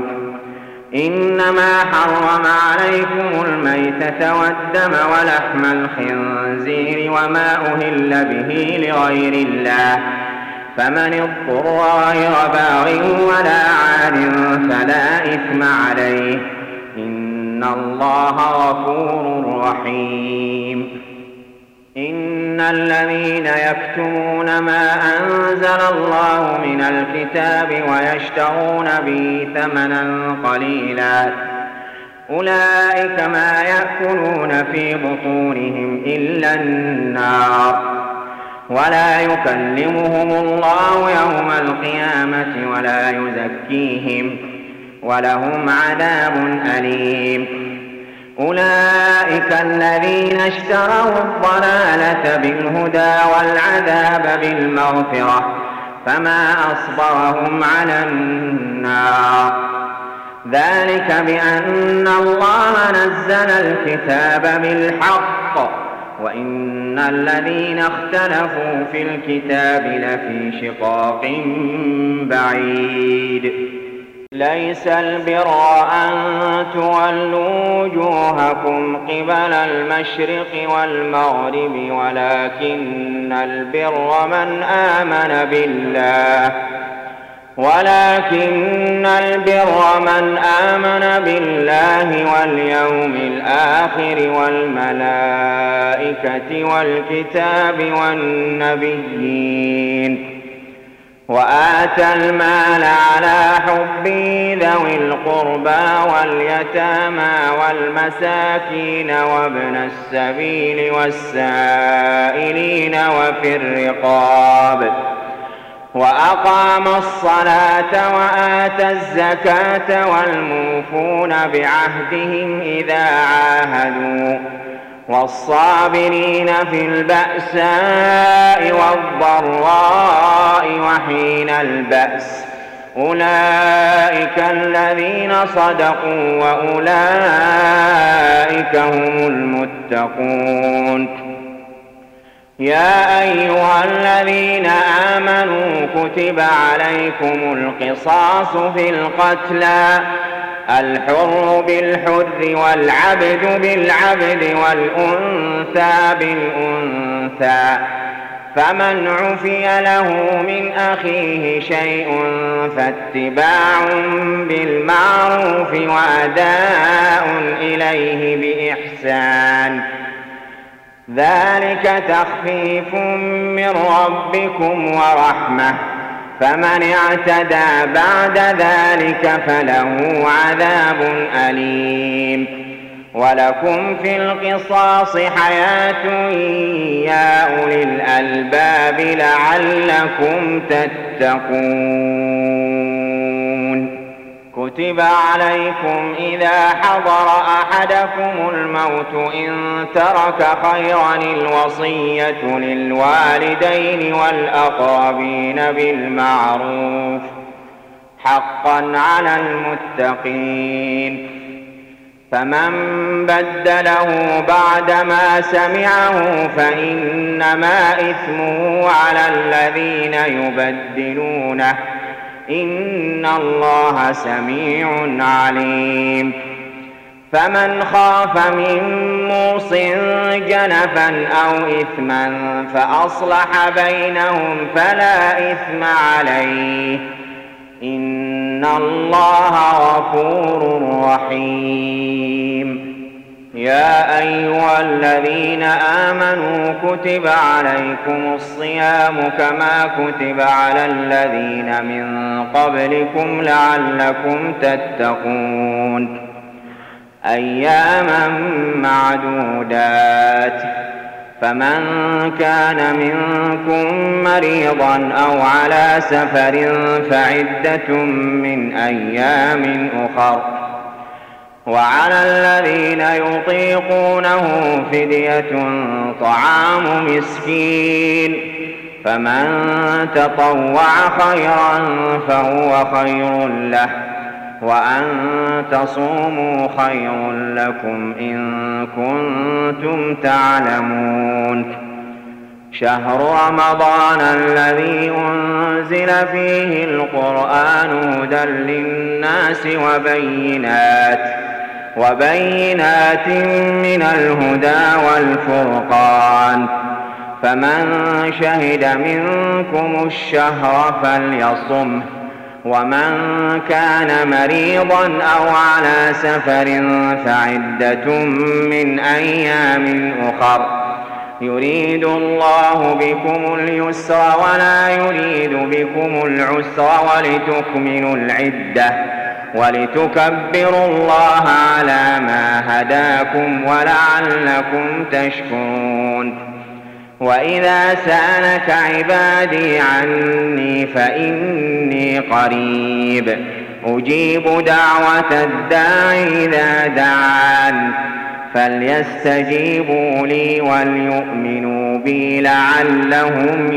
إنما حرم عليكم الميتة والدم ولحم الخنزير وما أهل به لغير الله فمن اضطر غير باغ ولا عاد فلا إثم عليه إن الله غفور رحيم إن الذين يكتمون ما أنزل الله من الكتاب ويشترون به ثمنا قليلا أولئك ما يأكلون في بطونهم إلا النار ولا يكلمهم الله يوم القيامة ولا يزكيهم ولهم عذاب أليم أولئك الذين اشتروا الضلالة بالهدى والعذاب بالمغفرة فما أصبرهم على النار ذلك بأن الله نزل الكتاب بالحق وإن الذين اختلفوا في الكتاب لفي شقاق بعيد ليس البر أن تولوا وجوهكم قبل المشرق والمغرب ولكن البر من آمن بالله ولكن البر من آمن بالله واليوم الآخر والملائكة والكتاب والنبيين وآتى المال على حبه ذوي القربى واليتامى والمساكين وابن السبيل والسائلين وفي الرقاب وأقام الصلاة وآتى الزكاة والموفون بعهدهم إذا عاهدوا والصابرين في البأساء والضراء وحين البأس أولئك الذين صدقوا وأولئك هم المتقون. يا أيها الذين آمنوا كتب عليكم القصاص في القتلى الحر بالحر والعبد بالعبد والأنثى بالأنثى فمن عفي له من أخيه شيء فاتباع بالمعروف وأداء إليه بإحسان ذلك تخفيف من ربكم ورحمة فمن اعتدى بعد ذلك فله عذاب أليم. ولكم في القصاص حياة يا أولي الألباب لعلكم تتقون. كتب عليكم إذا حضر أحدكم الموت إن ترك خيرا الوصية للوالدين والأقربين بالمعروف حقا على المتقين فمن بدله بعدما سمعه فإنما إثمه على الذين يبدلونه إن الله سميع عليم. فمن خاف من موص جنفا أو إثما فأصلح بينهم فلا إثم عليه إن الله غفور رحيم. يا أيها الذين آمنوا كتب عليكم الصيام كما كتب على الذين من قبلكم لعلكم تتقون أياما معدودات فمن كان منكم مريضا أو على سفر فعدة من أيام أخر وعلى الذين يطيقونه فدية طعام مسكين فمن تطوع خيرا فهو خير له وأن تصوموا خير لكم إن كنتم تعلمون. شهر رمضان الذي أنزل فيه القرآن هدى للناس وبينات وبينات من الهدى والفرقان فمن شهد منكم الشهر فليصمه ومن كان مريضا أو على سفر فعدة من أيام أخر يريد الله بكم اليسر ولا يريد بكم العسر ولتكملوا العدة ولتكبروا الله على ما هداكم ولعلكم تشكرون. وإذا سألك عبادي عني فإني قريب أجيب دعوة الداعي إذا دعان فليستجيبوا لي وليؤمنوا بي لعلهم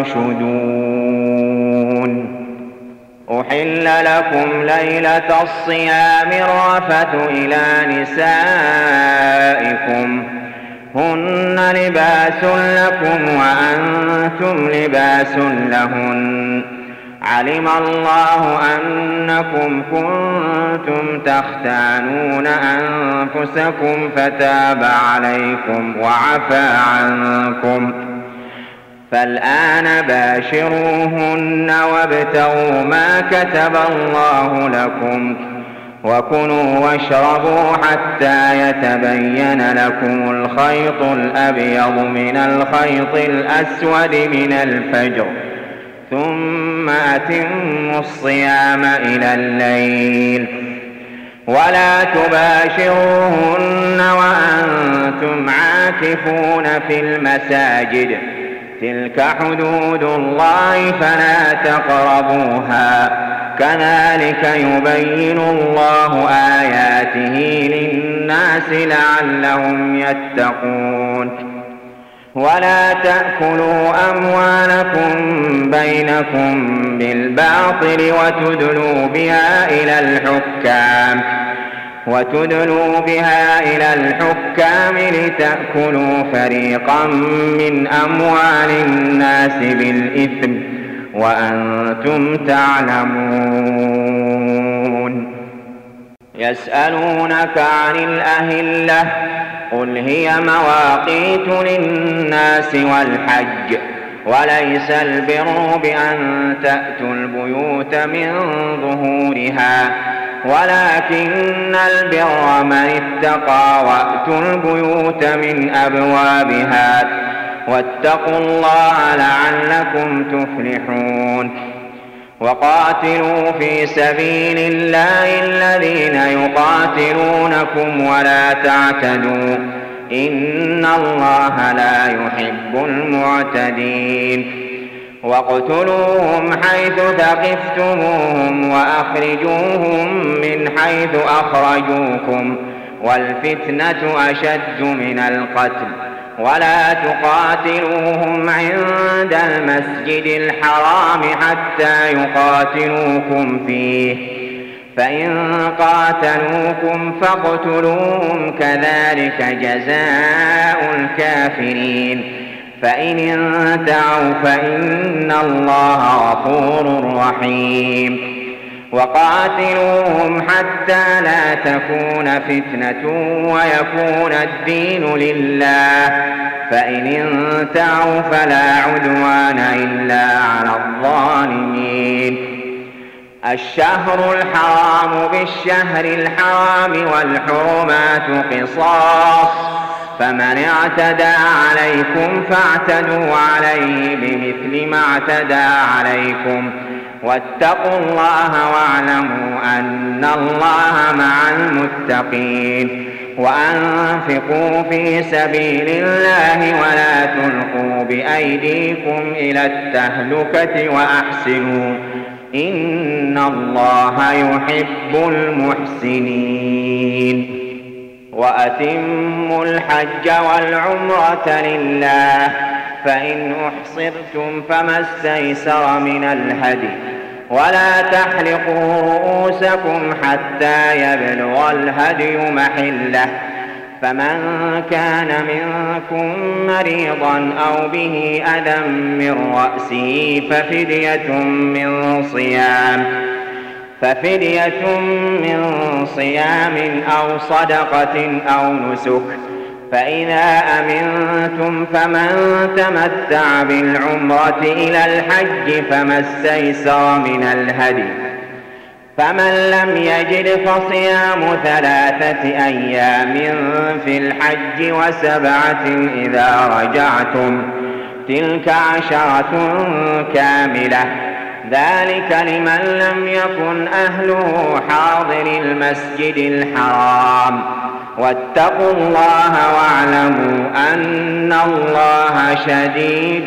يرشدون. أحل لكم ليلة الصيام الرفث إلى نسائكم هن لباس لكم وأنتم لباس لهن علم الله أنكم كنتم تختانون أنفسكم فتاب عليكم وعفى عنكم، فالآن باشروهن وابتغوا ما كتب الله لكم، وكلوا واشربوا حتى يتبين لكم الخيط الأبيض من الخيط الأسود من الفجر، ثم أتموا الصيام إلى الليل، ولا تباشروهن وأنتم عاكفون في المساجد، تلك حدود الله فلا تقربوها، كذلك يبين الله آياته للناس لعلهم يتقون. ولا تأكلوا أموالكم بينكم بالباطل وتدلوا بها إلى الحكام وتدلوا بها إلى الحكام لتأكلوا فريقا من أموال الناس بالإثم وأنتم تعلمون. يسألونك عن الأهلة قل هي مواقيت للناس والحج، وليس البر بأن تأتوا البيوت من ظهورها، ولكن البر من اتقى وأتوا البيوت من أبوابها، واتقوا الله لعلكم تفلحون. وقاتلوا في سبيل الله الذين يقاتلونكم ولا تعتدوا، إن الله لا يحب المعتدين. واقتلوهم حيث ثقفتموهم وأخرجوهم من حيث أخرجوكم، والفتنة أشد من القتل، ولا تقاتلوهم عند المسجد الحرام حتى يقاتلوكم فيه، فإن قاتلوكم فاقتلوهم، كذلك جزاء الكافرين. فإن انتهوا فإن الله غفور رحيم. وقاتلوهم حتى لا تكون فتنة ويكون الدين لله، فإن انتهوا فلا عدوان إلا على الظالمين. الشهر الحرام بالشهر الحرام والحرمات قصاص، فمن اعتدى عليكم فاعتدوا عليه بمثل ما اعتدى عليكم، واتقوا الله واعلموا أن الله مع المتقين. وأنفقوا في سبيل الله ولا تلقوا بأيديكم إلى التهلكة وأحسنوا، إن الله يحب المحسنين. وأتموا الحج والعمرة لله، فإن أحصرتم فما استيسر من الهدي، ولا تحلقوا رؤوسكم حتى يبلغ الهدي محله، فمن كان منكم مريضا أو به أذى من رأسه ففدية من صيام ففدية من صيام أو صدقة أو نسك، فإذا أمنتم فمن تمتع بالعمرة إلى الحج فما استيسر من الهدي، فمن لم يجد فصيام ثلاثة أيام في الحج وسبعة إذا رجعتم، تلك عشرة كاملة، ذلك لمن لم يكن أهله حاضر المسجد الحرام. واتقوا الله واعلموا أن الله شديد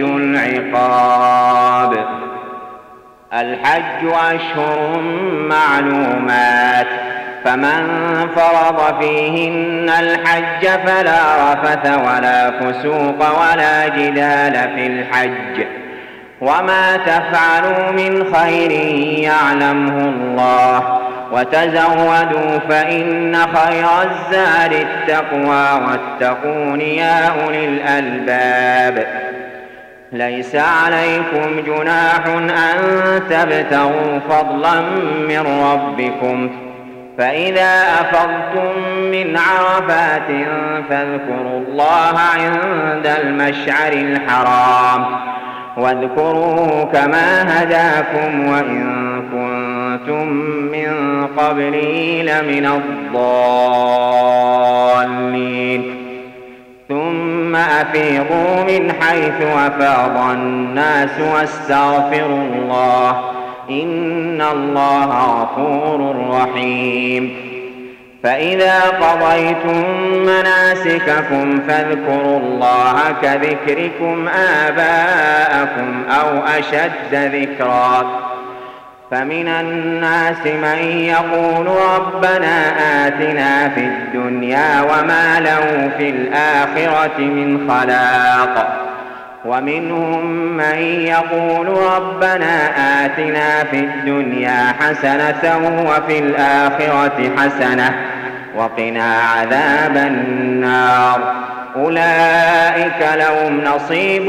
العقاب. الحج أشهر معلومات، فمن فرض فيهن الحج فلا رفث ولا فسوق ولا جدال في الحج، وما تفعلوا من خير يعلمه الله، وتزودوا فإن خير الزاد التقوى، واتقون يا أولي الألباب. ليس عليكم جناح أن تبتغوا فضلا من ربكم، فإذا أفضتم من عرفات فاذكروا الله عند المشعر الحرام، واذكروه كما هداكم وإن كنتم من قبله لمن الضالين. ثم أفيضوا من حيث أفاض الناس واستغفروا الله، إن الله غفور رحيم. فإذا قضيتم مناسككم فاذكروا الله كذكركم آباءكم أو أشد ذكرا. فمن الناس من يقول ربنا آتنا في الدنيا وما له في الآخرة من خلاق، ومنهم من يقول ربنا آتنا في الدنيا حسنة وفي الآخرة حسنة وقنا عذاب النار. أولئك لهم نصيب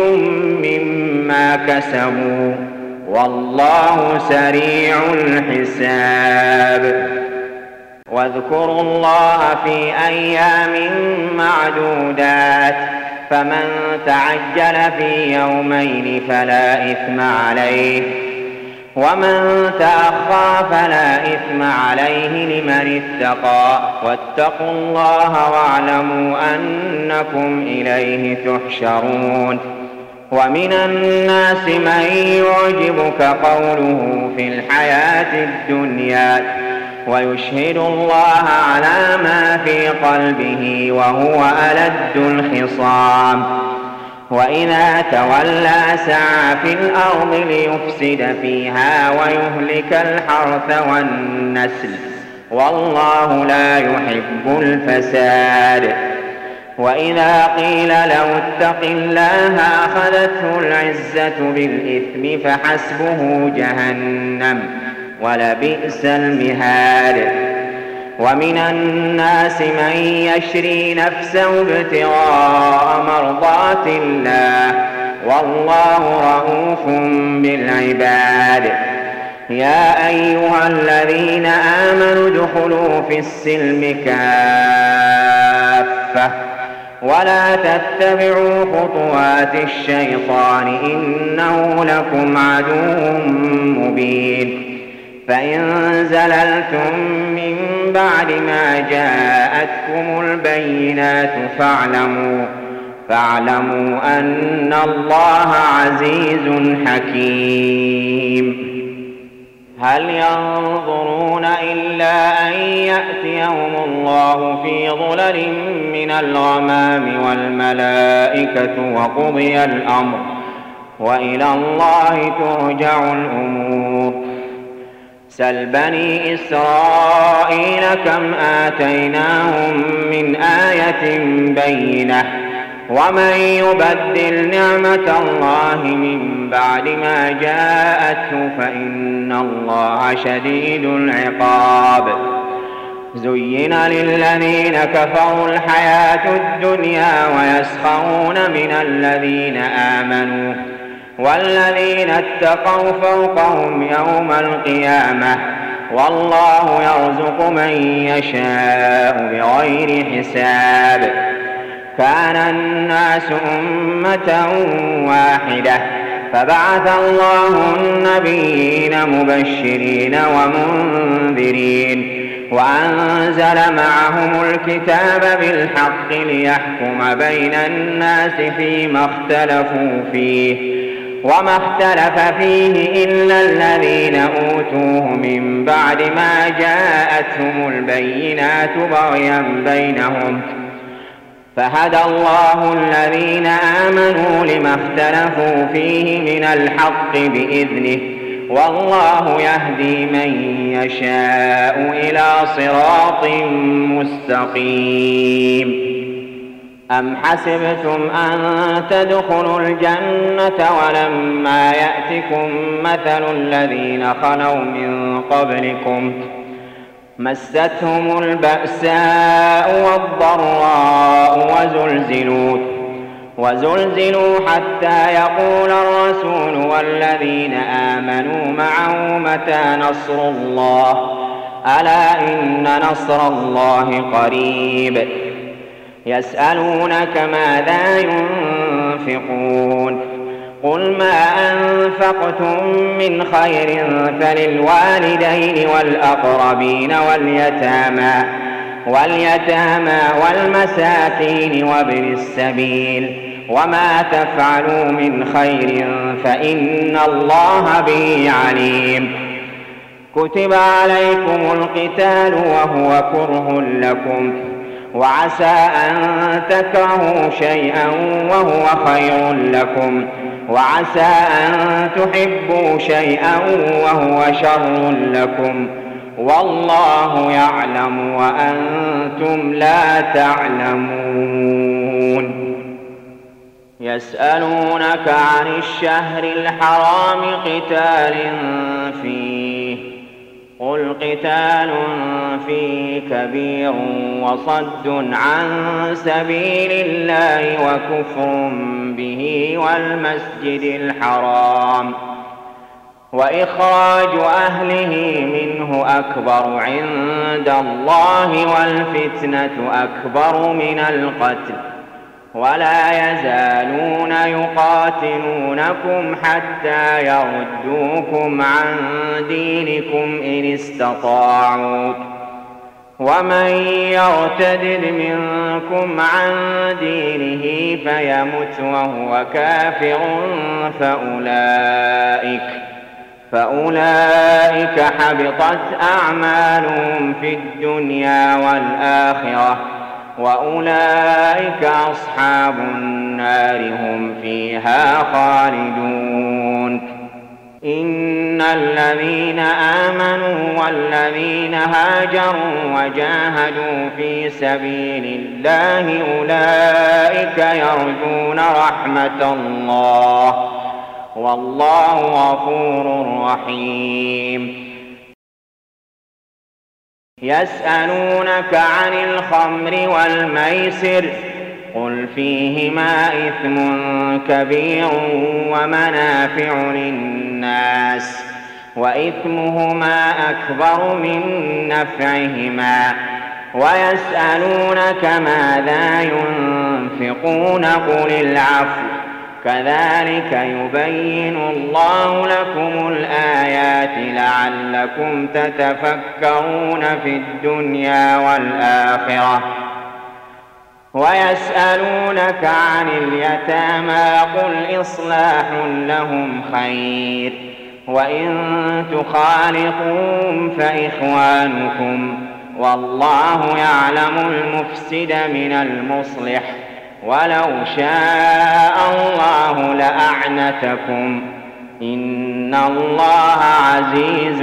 مما كسبوا والله سريع الحساب. واذكروا الله في أيام معدودات، فمن تعجل في يومين فلا إثم عليه، ومن تأخر فلا إثم عليه لمن اتقى. واتقوا الله واعلموا أنكم إليه تحشرون. ومن الناس من يعجبك قوله في الحياة الدنيا ويشهد الله على ما في قلبه وهو ألد الخصام، وإذا تولى سعى في الأرض ليفسد فيها ويهلك الحرث والنسل، والله لا يحب الفساد. وإذا قيل له اتق الله أخذته العزة بالإثم فحسبه جهنم ولبئس المهاد. ومن الناس من يشري نفسه ابتغاء مرضات الله والله رءوف بالعباد. يا أيها الذين آمنوا ادخلوا في السلم كافة ولا تتبعوا خطوات الشيطان إنه لكم عدو مبين. فإن زللتم من بعد ما جاءتكم البينات فاعلموا فاعلموا أن الله عزيز حكيم. هل ينظرون إلا أن يأتيهم الله في ظلل من الغمام والملائكة وقضي الأمر وإلى الله ترجع الأمور. سل بني إسرائيل كم آتيناهم من آية بينة ومن يبدل نعمة الله من بعد ما جاءته فإن الله شديد العقاب. زين للذين كفروا الحياة الدنيا ويسخرون من الذين آمنوا والذين اتقوا فوقهم يوم القيامة والله يرزق من يشاء بغير حساب. كان الناس أمة واحدة فبعث الله النبيين مبشرين ومنذرين وأنزل معهم الكتاب بالحق ليحكم بين الناس فيما اختلفوا فيه وما اختلف فيه إلا الذين أوتوه من بعد ما جاءتهم البينات بغيا بينهم فهدى الله الذين آمنوا لما اختلفوا فيه من الحق بإذنه والله يهدي من يشاء إلى صراط مستقيم. أم حسبتم أن تدخلوا الجنة ولما يأتكم مثل الذين خلوا من قبلكم مستهم البأساء والضراء وزلزلوا وزلزلوا حتى يقول الرسول والذين آمنوا معه متى نصر الله ألا إن نصر الله قريب يسألونك ماذا ينفقون قل ما أنفقتم من خير فللوالدين والأقربين واليتامى واليتامى والمساكين وابن السبيل وما تفعلوا من خير فإن الله به عليم كتب عليكم القتال وهو كره لكم وعسى أن تكرهوا شيئا وهو خير لكم وعسى أن تحبوا شيئا وهو شر لكم والله يعلم وأنتم لا تعلمون يسألونك عن الشهر الحرام قتال فيه قل قتال فيه كبير وصد عن سبيل الله وكفر به والمسجد الحرام وإخراج أهله منه أكبر عند الله والفتنة أكبر من القتل ولا يزالون يقاتلونكم حتى يردوكم عن دينكم إن استطاعوا ومن يرتد منكم عن دينه فيمت وهو كافر فأولئك فأولئك حبطت أعمالهم في الدنيا والآخرة وأولئك أصحاب النار هم فيها خالدون إن الذين آمنوا والذين هاجروا وجاهدوا في سبيل الله أولئك يرجون رحمة الله والله غفور رحيم يسألونك عن الخمر والميسر قل فيهما إثم كبير ومنافع للناس وإثمهما أكبر من نفعهما ويسألونك ماذا ينفقون قل العفو كذلك يبين الله لكم الآيات لعلكم تتفكرون في الدنيا والآخرة ويسألونك عن اليتامى قل إصلاح لهم خير وإن تخالطوهم فإخوانكم والله يعلم المفسد من المصلح ولو شاء الله لأعنتكم إن الله عزيز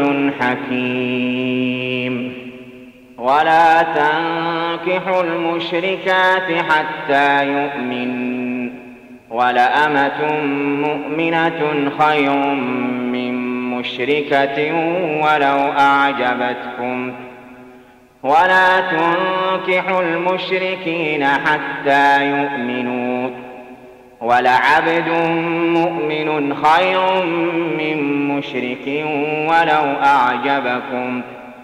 حكيم ولا تنكحوا المشركات حتى يؤمن ولأمة مؤمنة خير من مشركة ولو أعجبتكم ولا تنكحوا المشركين حتى يؤمنوا ولعبد مؤمن خير من مشرك ولو أعجبكم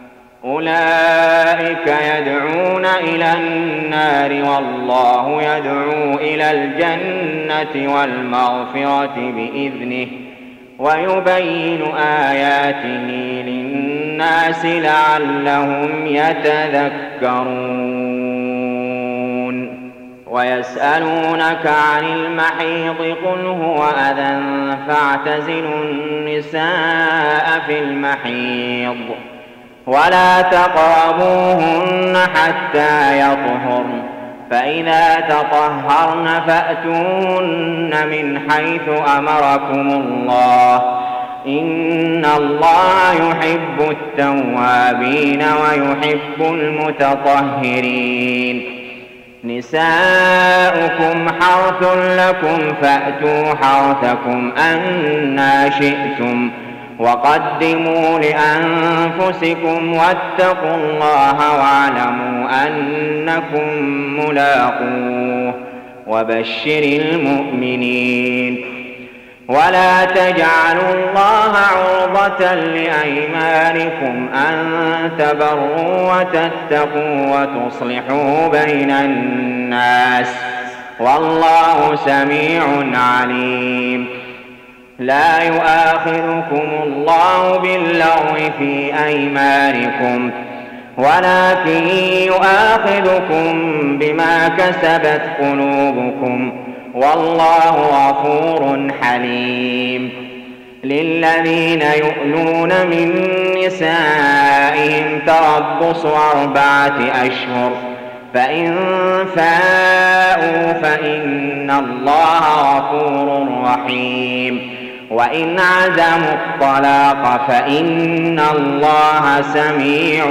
أولئك يدعون إلى النار والله يدعو إلى الجنة والمغفرة بإذنه ويبين آياته للناس لعلهم يتذكرون ويسألونك عن المحيض قل هو أذى فاعتزلوا النساء في المحيض ولا تقربوهن حتى يطهرن فإذا تطهرن فأتوهن من حيث أمركم الله إن الله يحب التوابين ويحب المتطهرين نساؤكم حرث لكم فأتوا حرثكم أنى شئتم وقدموا لأنفسكم واتقوا الله واعلموا أنكم ملاقوه وبشر المؤمنين. ولا تجعلوا الله عرضة لأيمانكم أن تبروا وتتقوا وتصلحوا بين الناس والله سميع عليم. لا يؤاخذكم الله باللغو في أيمانكم ولكن يؤاخذكم بما كسبت قلوبكم والله غفور حليم. للذين يؤلون من نسائهم تربص أربعة أشهر فإن فاءوا فإن الله غفور رحيم. وإن عزموا الطلاق فإن الله سميع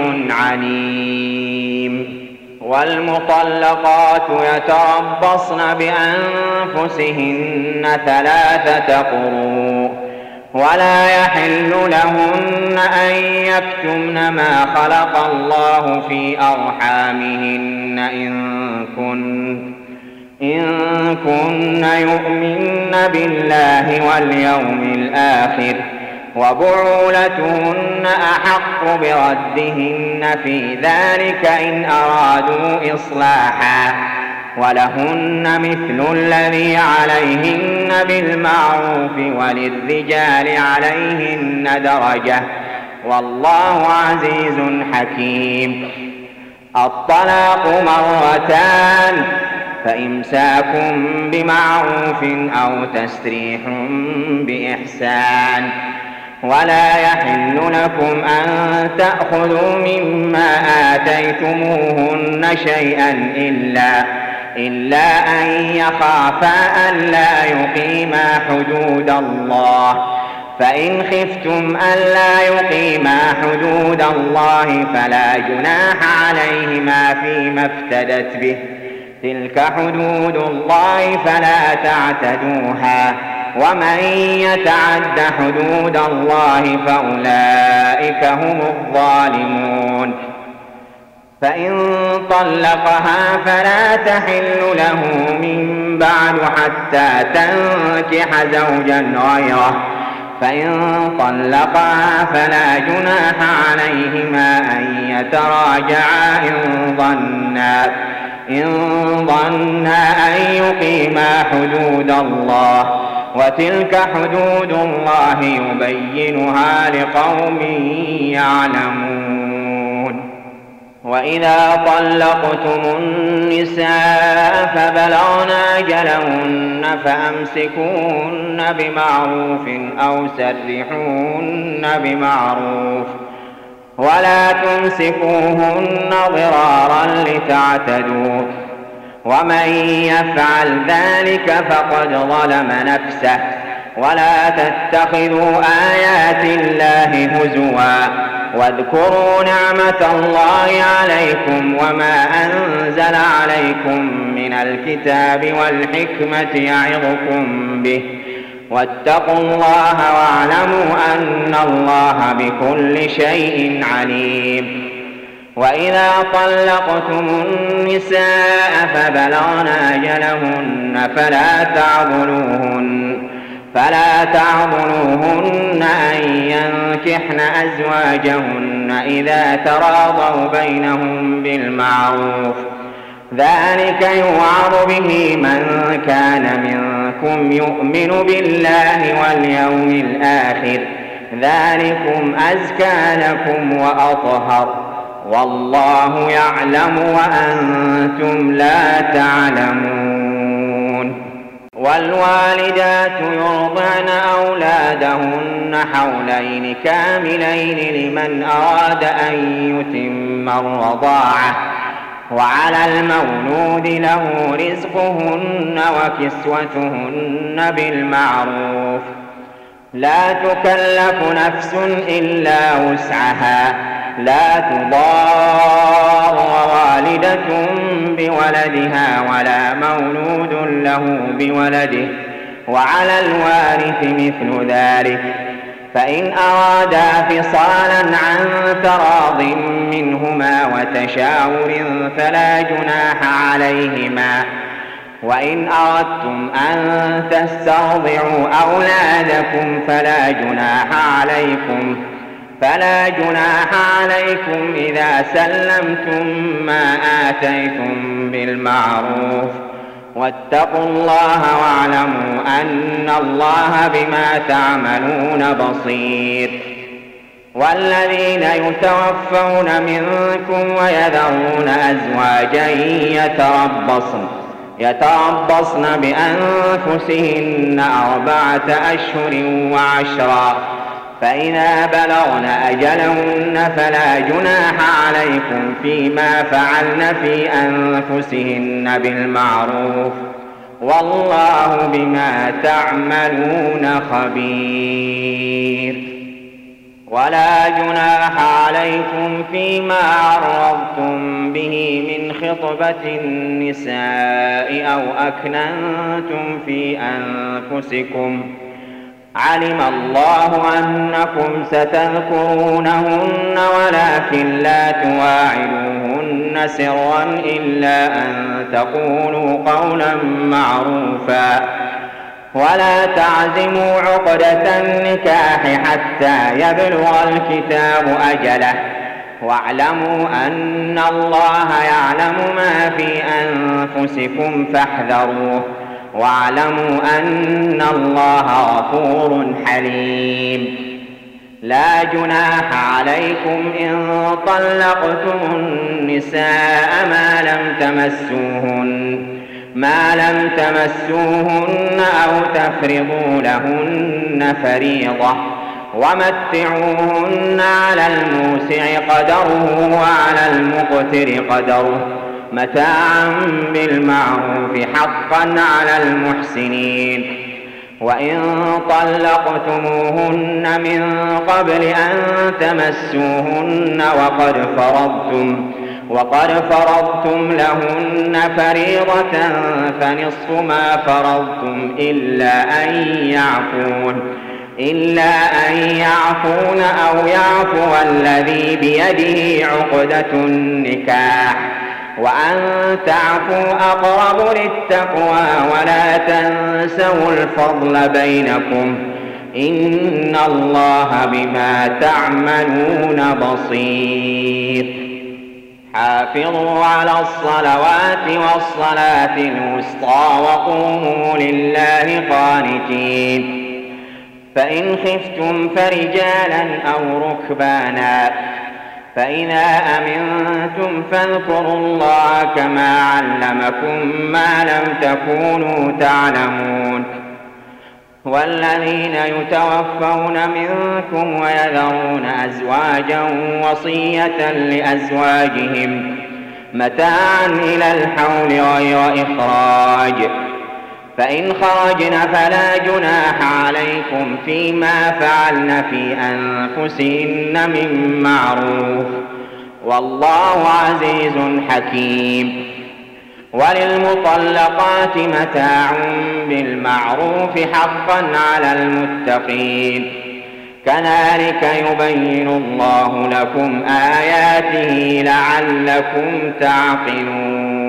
عليم. والمطلقات يتربصن بأنفسهن ثلاثة قروء ولا يحل لهن أن يكتمن ما خلق الله في أرحامهن إن كن إن كن يؤمن بالله واليوم الآخر وبعولتهن أحق بردهن في ذلك إن أرادوا إصلاحا ولهن مثل الذي عليهن بالمعروف وللرجال عليهن درجة والله عزيز حكيم. الطلاق مرتان فإمساك بمعروف أو تسريح بإحسان. ولا يحل لكم أن تأخذوا مما آتيتموهن شيئا إلا إلا أن يخافا ألا يقيما حدود الله فإن خفتم ألا يقيما حدود الله فلا جناح عليهما فيما افتدت به تلك حدود الله فلا تعتدوها ومن يتعد حدود الله فأولئك هم الظالمون. فإن طلقها فلا تحل له من بعد حتى تنكح زوجا غيره فإن طلقها فلا جناح عليهما أن يتراجعا إن ظنا إن ظنا أن يقيما حدود الله وتلك حدود الله يبينها لقوم يعلمون. وإذا طلقتم النساء فبلغن أجلهن فأمسكوهن بمعروف أو سرحوهن بمعروف ولا تمسكوهن ضرارا لتعتدوا ومن يفعل ذلك فقد ظلم نفسه. ولا تتخذوا آيات الله هزوا واذكروا نعمة الله عليكم وما أنزل عليكم من الكتاب والحكمة يعظكم به واتقوا الله واعلموا أن الله بكل شيء عليم. وإذا طلقتم النساء فبلغن أجلهن فلا تعضلوهن فلا تعضلوهن أن ينكحن أزواجهن إذا تراضوا بينهم بالمعروف ذلك يوعظ به من كان منكم يؤمن بالله واليوم الآخر ذلكم أزكى لكم وأطهر والله يعلم وأنتم لا تعلمون. والوالدات يرضعن أولادهن حولين كاملين لمن أراد أن يتم الرضاعة وعلى المولود له رزقهن وكسوتهن بالمعروف لا تكلف نفس إلا وسعها لا تضار والدة بولدها ولا مولود له بولده وعلى الوارث مثل ذلك فإن أرادا فصالا عن تراض منهما وتشاور فلا جناح عليهما وإن أردتم أن تسترضعوا أولادكم فلا جناح عليكم فلا جناح عليكم إذا سلمتم ما آتيتم بالمعروف واتقوا الله واعلموا أن الله بما تعملون بصير. والذين يتوفون منكم ويذرون أزواجا يتربصن يتربصن بأنفسهن أربعة أشهر وعشرا فإذا بلغن أجلهن فلا جناح عليكم فيما فعلن في أنفسهن بالمعروف والله بما تعملون خبير. ولا جناح عليكم فيما عرضتم به من خطبة النساء أو أكننتم في أنفسكم علم الله أنكم ستذكرونهن ولكن لا تواعدوهن سرا إلا أن تقولوا قولا معروفا ولا تعزموا عقدة النكاح حتى يبلغ الكتاب أجله واعلموا أن الله يعلم ما في أنفسكم فاحذروه واعلموا أن الله غفور حليم. لا جناح عليكم إن طلقتم النساء ما لم تمسوهن ما لم تمسوهن أو تفرضوا لهن فريضة ومتعوهن على الموسع قدره وعلى المقتر قدره متاعا بالمعروف حقا على المحسنين. وإن طلقتموهن من قبل أن تمسوهن وقد فرضتم وقد فرضتم لهن فريضة فنصف ما فرضتم إلا أن يعفون إلا أن يعفون أو يعفو الذي بيده عقدة النكاح وأن تعفوا أقرب للتقوى ولا تنسوا الفضل بينكم إن الله بما تعملون بصير. حافظوا على الصلوات والصلاة الوسطى وقوموا لله قانتين. فإن خفتم فرجالا أو ركبانا فإذا أمنتم فاذكروا الله كما علمكم ما لم تكونوا تعلمون. والذين يتوفون منكم ويذرون أزواجا وصية لأزواجهم متاعا إلى الحول غير إخراج فإن خرجن فلا جناح عليكم فيما فعلن في أنفسهن من معروف والله عزيز حكيم. وللمطلقات متاع بالمعروف حقا على المتقين كذلك يبين الله لكم آياته لعلكم تعقلون.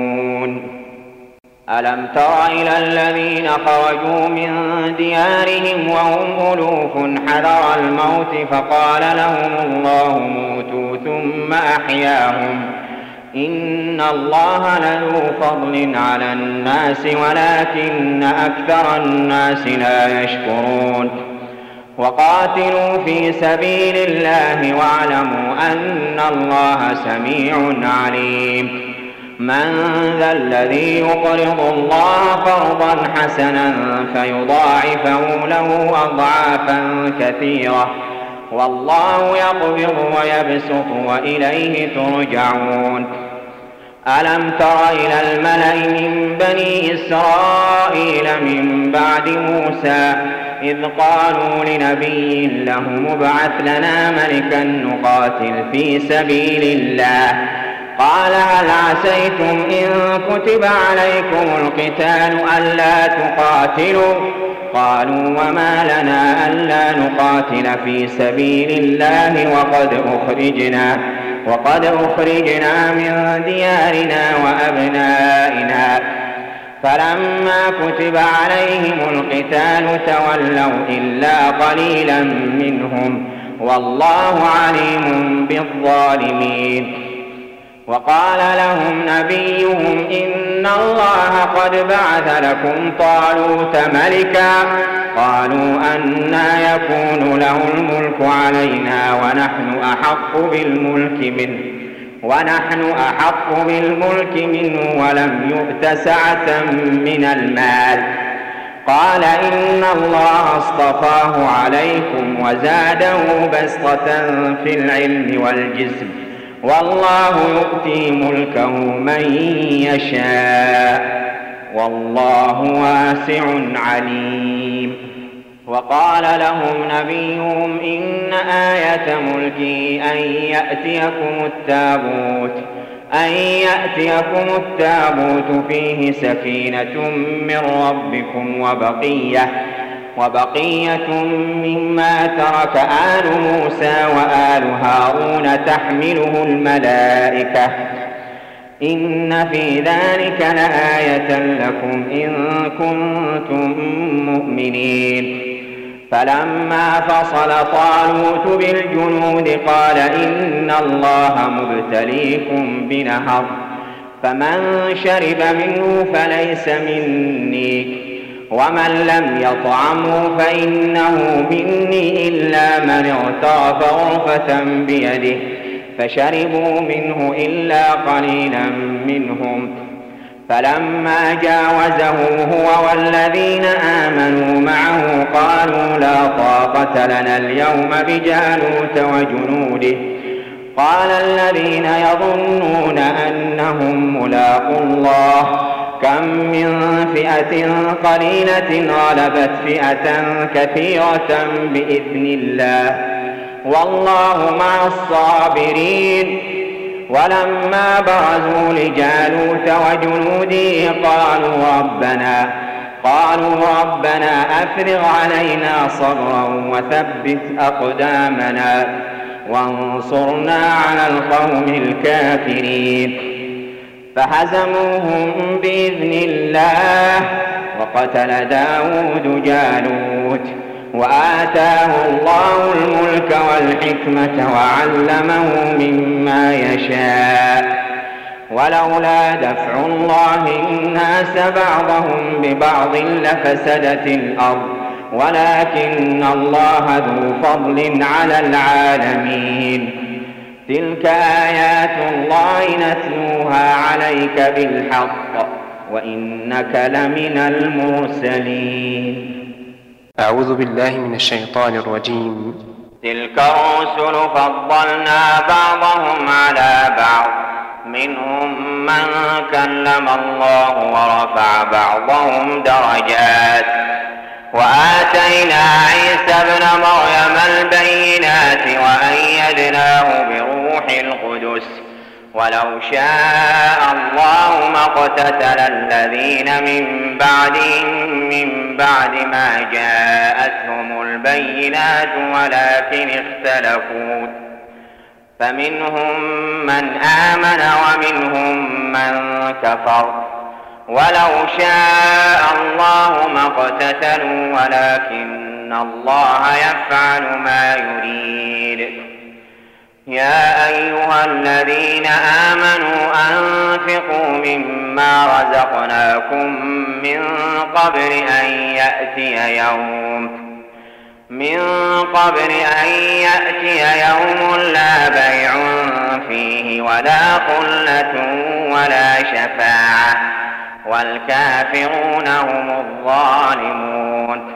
ألم تر إلى الذين خرجوا من ديارهم وهم ألوف حذر الموت فقال لهم الله موتوا ثم أحياهم إن الله لذو فضل على الناس ولكن أكثر الناس لا يشكرون. وقاتلوا في سبيل الله واعلموا أن الله سميع عليم. من ذا الذي يقرض الله قرضا حسنا فيضاعفه له أضعافا كثيرة والله يقبض ويبسط وإليه ترجعون. ألم تر إلى الملأ من بني إسرائيل من بعد موسى إذ قالوا لنبي له ابعث لنا ملكا نقاتل في سبيل الله قال هل عسيتم إن كتب عليكم القتال ألا تقاتلوا قالوا وما لنا ألا نقاتل في سبيل الله وقد أخرجنا وقد أخرجنا من ديارنا وأبنائنا فلما كتب عليهم القتال تولوا إلا قليلا منهم والله عليم بالظالمين. وقال لهم نبيهم إن الله قد بعث لكم طالوت ملكا قالوا أنى يكون له الملك علينا ونحن أحق بالملك منه ونحن أحق بالملك منه ولم يؤت سعة من المال قال إن الله اصطفاه عليكم وزاده بسطة في العلم والجسم والله يؤتي ملكه من يشاء والله واسع عليم. وقال لهم نبيهم إن آية ملكي أن يأتيكم التابوت أن يأتيكم التابوت فيه سكينة من ربكم وبقية وبقية مما ترك آل موسى وآل هارون تحمله الملائكة إن في ذلك لآية لكم إن كنتم مؤمنين. فلما فصل طالوت بالجنود قال إن الله مبتليكم بنهر فمن شرب منه فليس مني ومن لم يطعمه فإنه مني إلا من اغترف غرفة بيده فشربوا منه إلا قليلا منهم. فلما جاوزه هو والذين آمنوا معه قالوا لا طاقة لنا اليوم بجالوت وجنوده قال الذين يظنون أنهم ملاقو الله كم من فئة قليلة غلبت فئة كثيرة بإذن الله والله مع الصابرين. ولما برزوا لجالوت وجنوده قالوا ربنا قالوا ربنا أفرغ علينا صبرا وثبت أقدامنا وانصرنا على القوم الكافرين. فهزموهم بإذن الله وقتل داود جالوت وآتاه الله الملك والحكمة وعلمه مما يشاء ولولا دفع الله الناس بعضهم ببعض لفسدت الأرض ولكن الله ذو فضل على العالمين. تلك آيات الله نتلوها عليك بالحق وإنك لمن المرسلين.
أعوذ بالله من الشيطان الرجيم.
تلك الرسل فضلنا بعضهم على بعض منهم من كلم الله ورفع بعضهم درجات وآتينا عيسى ابن مريم البينات وأيدناه بروح القدس ولو شاء الله ما اقتتل الذين من بعدهم من بعد ما جاءتهم البينات ولكن اختلفوا فمنهم من آمن ومنهم من كفر ولو شاء الله ما اقتتلوا ولكن الله يفعل ما يريد. يا أيها الذين آمنوا أنفقوا مما رزقناكم من قبل أن يأتي يوم من قبل أن يأتي يوم لا بيع فيه ولا خلة ولا شفاعة والكافرون هم الظالمون.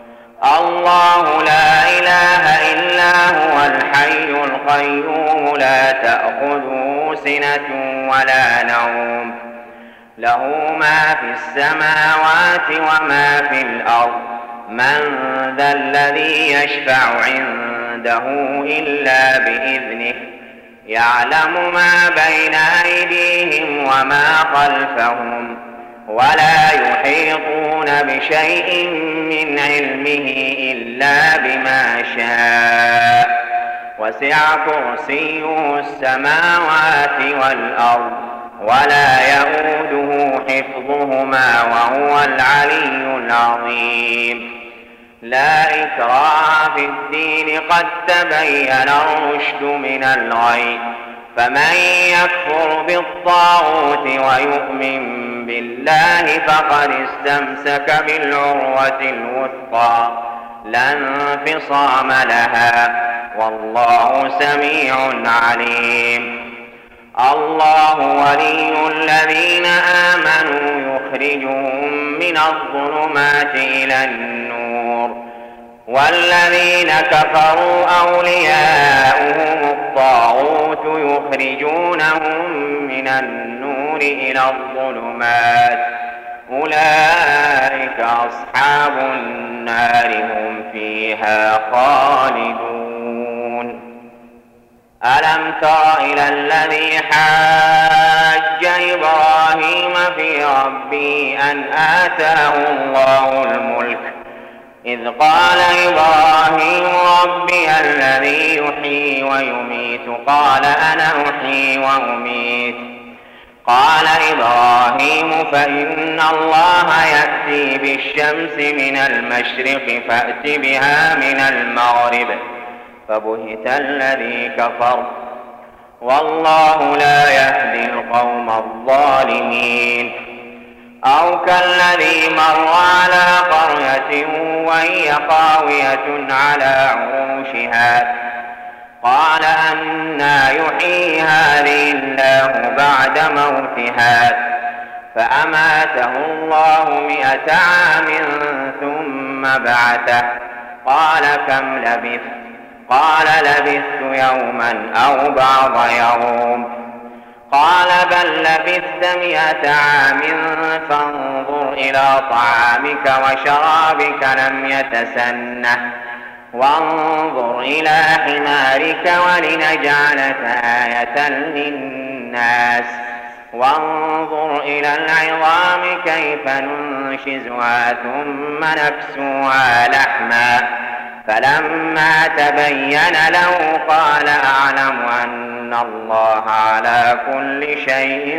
الله لا إله إلا هو الحي القيوم لا تأخذه سنة ولا نوم له ما في السماوات وما في الأرض من ذا الذي يشفع عنده إلا بإذنه يعلم ما بين أيديهم وما خلفهم ولا يحيطون بشيء من علمه إلا بما شاء وسع كرسيه السماوات والأرض ولا يئوده حفظهما وهو العلي العظيم. لا إكراه في الدين قد تبين الرشد من الغي، فمن يكفر بالطاغوت ويؤمن بالله فقد استمسك بالعروة الوثقى لا انفصام لها، والله سميع عليم. الله ولي الذين آمنوا يخرجهم من الظلمات إلى النور، والذين كفروا أولياؤهم الطاغوت يخرجونهم من النور إلى الظلمات، أولئك أصحاب النار هم فيها خالدون. ألم تر إلى الذي حاج إبراهيم في ربه أن آتاه الله الملك، إذ قال إبراهيم ربي الذي يحيي ويميت قال أنا أحيي وأميت. قال إبراهيم فإن الله يأتي بالشمس من المشرق فأت بها من المغرب، فبهت الذي كفر والله لا يهدي القوم الظالمين. أو كالذي مر على قرية وهي خاوية على عروشها قال أنى يحيي هذه الله بعد موتها، فأماته الله مئة عام ثم بعثه قال كم لبثت؟ قال لبثت يوما أو بعض يوم. قال بل لبثت مئة عام فانظر إلى طعامك وشرابك لم يتسنه، وانظر إلى حمارك ولنجعلك آية للناس، وانظر إلى العظام كيف ننشزها ثم نكسوها لحما، فلما تبين له قال أعلم أن الله على كل شيء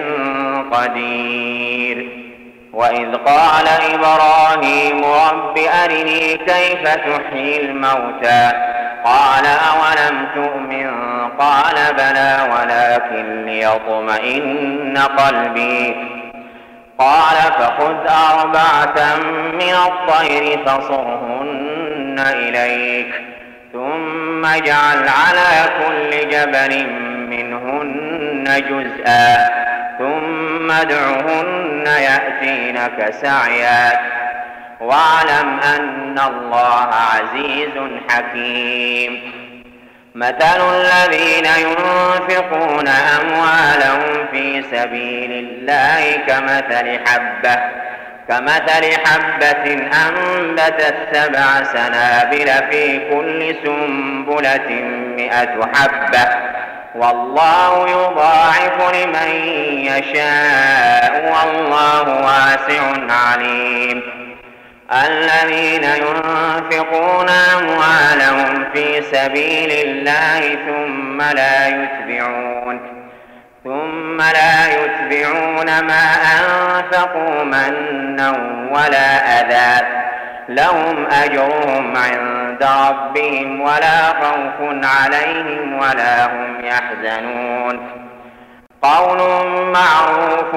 قدير. وإذ قال إبراهيم رب أرني كيف تحيي الموتى قال أولم تؤمن قال بلى ولكن ليطمئن قلبي. قال فخذ أربعة من الطير فصرهن إليك ثم اجعل على كل جبل منهن جزءا ثم ادعهن يأتينك سعيا، واعلم أن الله عزيز حكيم. مثل الذين ينفقون أموالهم في سبيل الله كمثل حبة كمثل حبة أنبتت سبع سنابل في كل سنبلة مئة حبة، والله يضاعف لمن يشاء والله واسع عليم. الذين ينفقون أموالهم في سبيل الله ثم لا يتبعون ثم لا يتبعون ما أنفقوا منا ولا أذى لهم أجرهم عند ربهم ولا خوف عليهم ولا هم يحزنون. قول معروف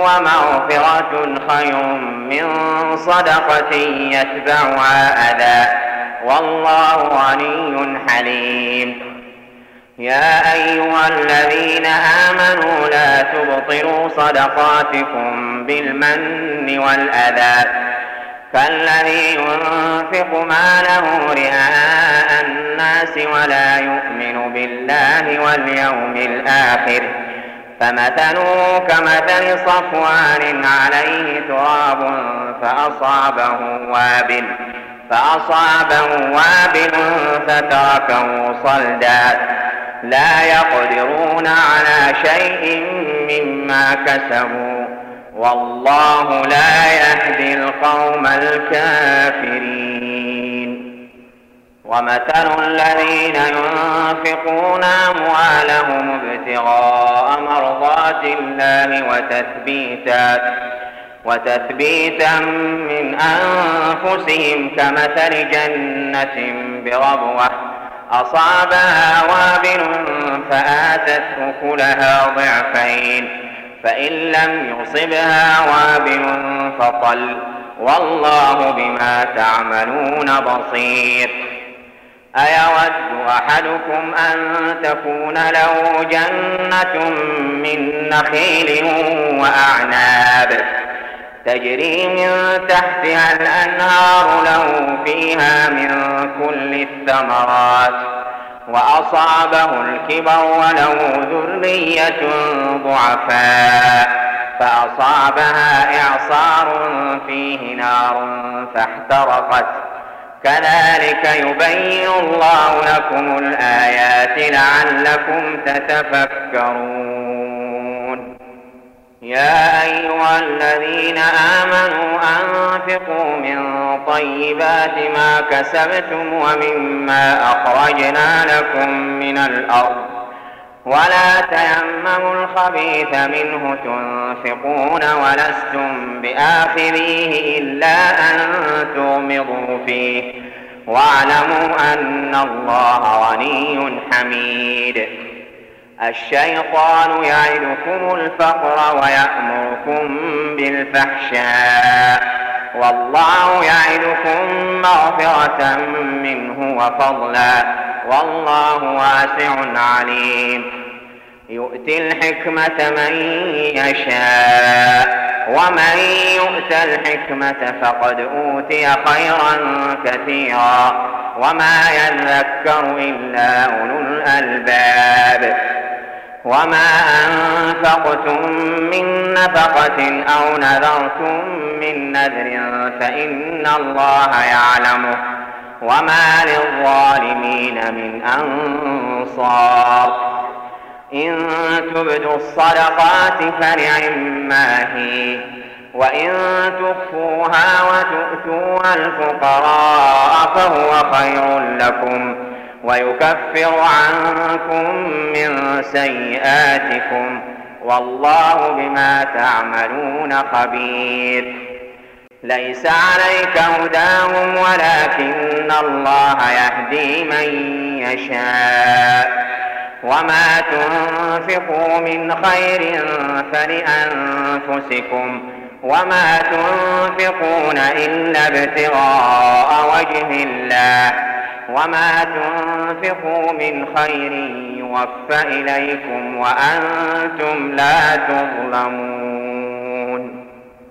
ومغفرة خير من صدقة يتبعها أذى والله غني حليم. يا أيها الذين آمنوا لا تبطلوا صدقاتكم بالمن والأذى كالذي ينفق ماله رئاء الناس ولا يؤمن بالله واليوم الآخر، فمثله كمثل صفوان عليه تراب فأصابه وابل فأصابه وابل فتركه صلدا، لا يقدرون على شيء مما كسبوا والله لا يهدي القوم الكافرين. ومثل الذين ينفقون أموالهم ابتغاء مرضات الله وتثبيتا وتثبيتا من أنفسهم كمثل جنة بربوة أصابها وابل فآتت أكلها ضعفين فإن لم يصبها وابل فطل والله بما تعملون بصير. أيود أحدكم أن تكون له جنة من نخيل وأعناب تجري من تحتها الأنهار له فيها من كل الثمرات وأصابه الكبر وله ذرية ضعفاء فأصابها إعصار فيه نار فاحترقت كذلك يبين الله لكم الآيات لعلكم تتفكرون. يا أيها الذين آمنوا أنفقوا من طيبات ما كسبتم ومما أخرجنا لكم من الأرض ولا تيمموا الخبيث منه تنفقون ولستم بآخذيه إلا أن تغمضوا فيه واعلموا أن الله غني حميد. الشيطان يعدكم الفقر ويأمركم بالفحشاء والله يعدكم مغفرة منه وفضلا والله واسع عليم. يؤتي الحكمة من يشاء ومن يؤت الحكمة فقد أوتي خيرا كثيرا وما يذكر إلا أولو الألباب. وما أنفقتم من نفقة أو نذرتم من نذر فإن الله يعلمه وما للظالمين من أنصار. إن تبدوا الصدقات فنعما هي وإن تخفوها وتؤتوها الفقراء فهو خير لكم ويكفر عنكم من سيئاتكم والله بما تعملون خبير. ليس عليك هداهم ولكن الله يهدي من يشاء وما تنفقوا من خير فلأنفسكم وما تنفقون إلا ابتغاء وجه الله وما تنفقوا من خير يوفى إليكم وأنتم لا تظلمون.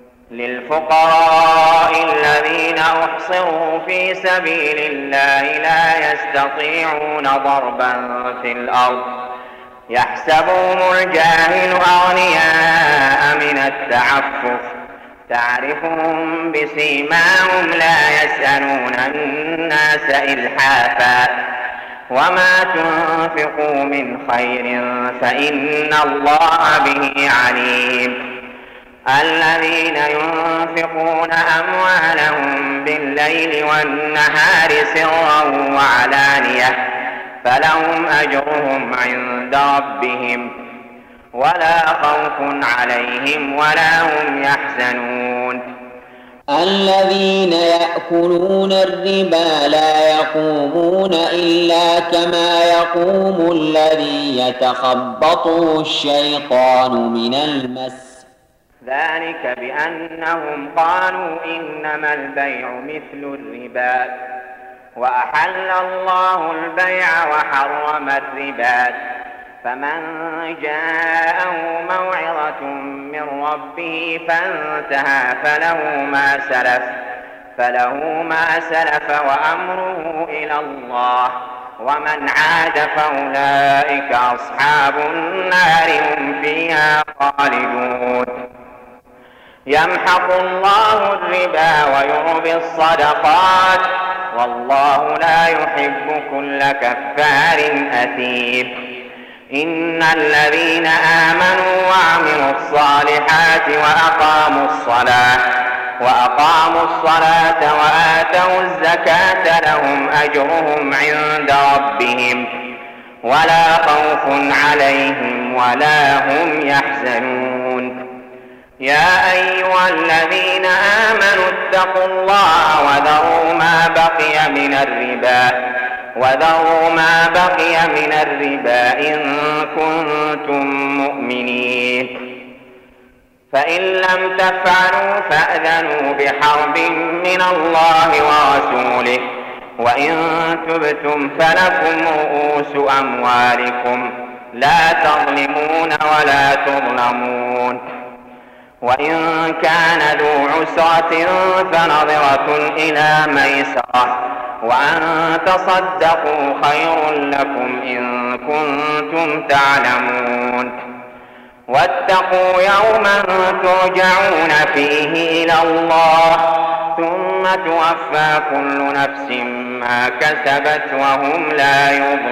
للفقراء الذين أحصروا في سبيل الله لا يستطيعون ضربا في الأرض يحسبهم الجاهل أغنياء من التعفف تعرفهم بسيماهم لا يسألون الناس إلحافا وما تنفقوا من خير فإن الله به عليم. الذين ينفقون أموالهم بالليل والنهار سرا وعلانية فلهم أجرهم عند ربهم ولا خوف عليهم ولا هم يحزنون.
الذين يأكلون الربا لا يقومون إلا كما يقوم الذي يتخبطه الشيطان من المس
ذلك بأنهم قالوا إنما البيع مثل الربا وأحل الله البيع وحرم الربا فمن جاءه موعظة من ربه فانتهى فله ما سلف فله ما سلف وأمره إلى الله ومن عاد فأولئك أصحاب النار هم فيها خالدون. يمحق الله الربا ويربي الصدقات والله لا يحب كل كفار أثيم. إن الذين آمنوا وعملوا الصالحات وأقاموا الصلاة وأقاموا الصلاة وآتوا الزكاة لهم أجرهم عند ربهم ولا خوف عليهم ولا هم يحزنون. يا أيها الذين آمنوا اتقوا الله وذروا ما بقي من الربا وذروا ما بقي من الربا إن كنتم مؤمنين. فإن لم تفعلوا فأذنوا بحرب من الله ورسوله وإن تبتم فلكم رؤوس أموالكم لا تظلمون ولا تظلمون. وإن كان ذو عسرة فنظرة إلى ميسرة وأن تصدقوا خير لكم إن كنتم تعلمون. واتقوا يوما ترجعون فيه إلى الله ثم توفى كل نفس ما كسبت وهم لا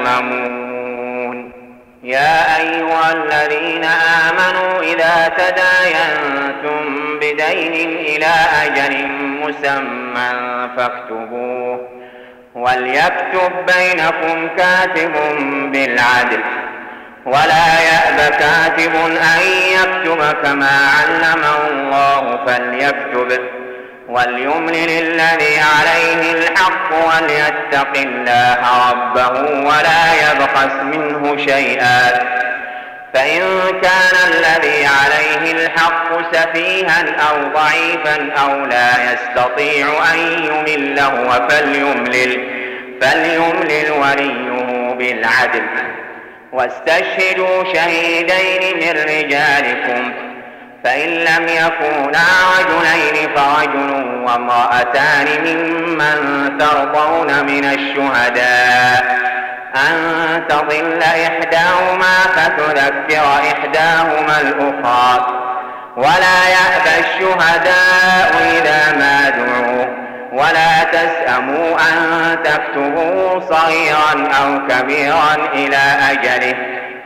يظلمون. يا أيها الذين آمنوا إذا تداينتم بدين إلى أجل مسمى فاكتبوه وليكتب بينكم كاتب بالعدل ولا يأب كاتب أن يكتب كما علمه الله فليكتب وليملل الذي عليه الحق وليتق الله ربه ولا يبخس منه شيئا فإن كان الذي عليه الحق سفيها أو ضعيفا أو لا يستطيع أن يمل هو فليملل فليملل وليه بالعدل واستشهدوا شهيدين من رجالكم فإن لم يكونا رجلين فرجل وامرأتان ممن ترضون من الشهداء أن تضل إحداهما فتذكر إحداهما الأخرى ولا يأبى الشهداء إذا ما دعوا ولا تسأموا أن تكتبوا صغيرا أو كبيرا إلى أجله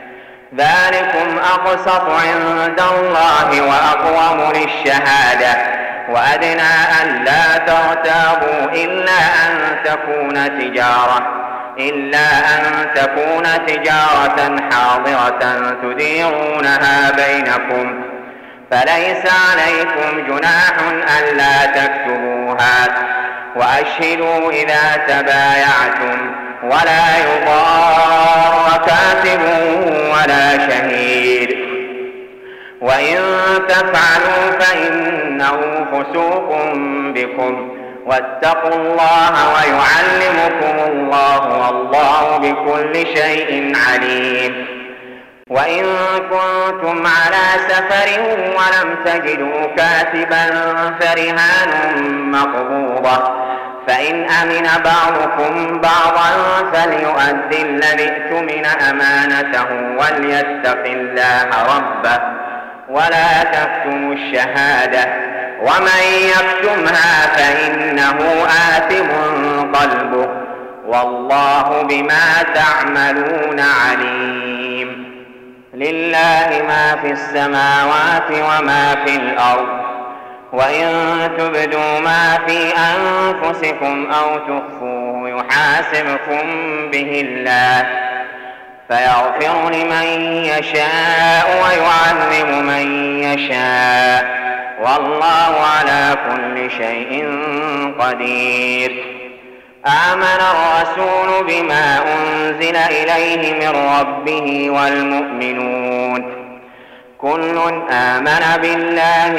ذلكم أقسط عند الله وأقوم للشهادة وأدنى أن لا ترتابوا إلا أن تكون تجارة إلا أن تكون تجارة حاضرة تديرونها بينكم فليس عليكم جناح ألا تكتبوها وأشهدوا إذا تبايعتم ولا يضار كاتب ولا شهيد وإن تفعلوا فإنه فسوق بكم واتقوا الله ويعلمكم الله والله بكل شيء عليم. وإن كنتم على سفر ولم تجدوا كاتبا فرهان مقبوضة فإن أمن بعضكم بعضا فليؤدي الذي اؤتمن أمانته وليتق الله ربه ولا تكتموا الشهادة ومن يكتمها فإنه آثم قلبه والله بما تعملون عليم. لله ما في السماوات وما في الأرض وإن تبدوا ما في أنفسكم أو تخفوه يحاسبكم به الله فيغفر لمن يشاء ويعذب من يشاء والله على كل شيء قدير. آمن الرسول بما أنزل إليه من ربه والمؤمنون كل آمن بالله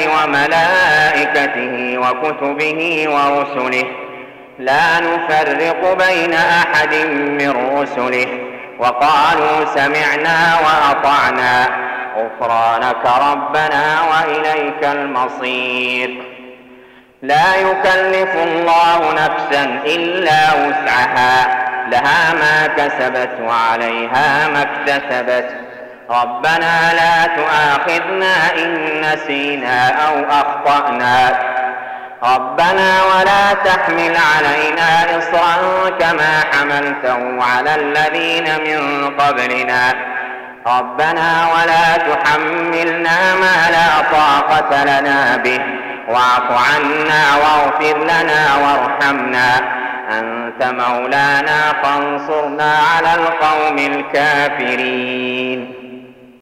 وملائكته وكتبه ورسله لا نفرق بين أحد من رسله وقالوا سمعنا وأطعنا غفرانك ربنا وإليك المصير. لا يكلف الله نفسا إلا وسعها لها ما كسبت وعليها ما اكتسبت ربنا لا تؤاخذنا إن نسينا أو أخطأنا ربنا ولا تحمل علينا إصرا كما حملته على الذين من قبلنا ربنا ولا تحملنا ما لا طاقة لنا به واعف عنا واغفر لنا وارحمنا أنت مولانا فانصرنا على القوم الكافرين.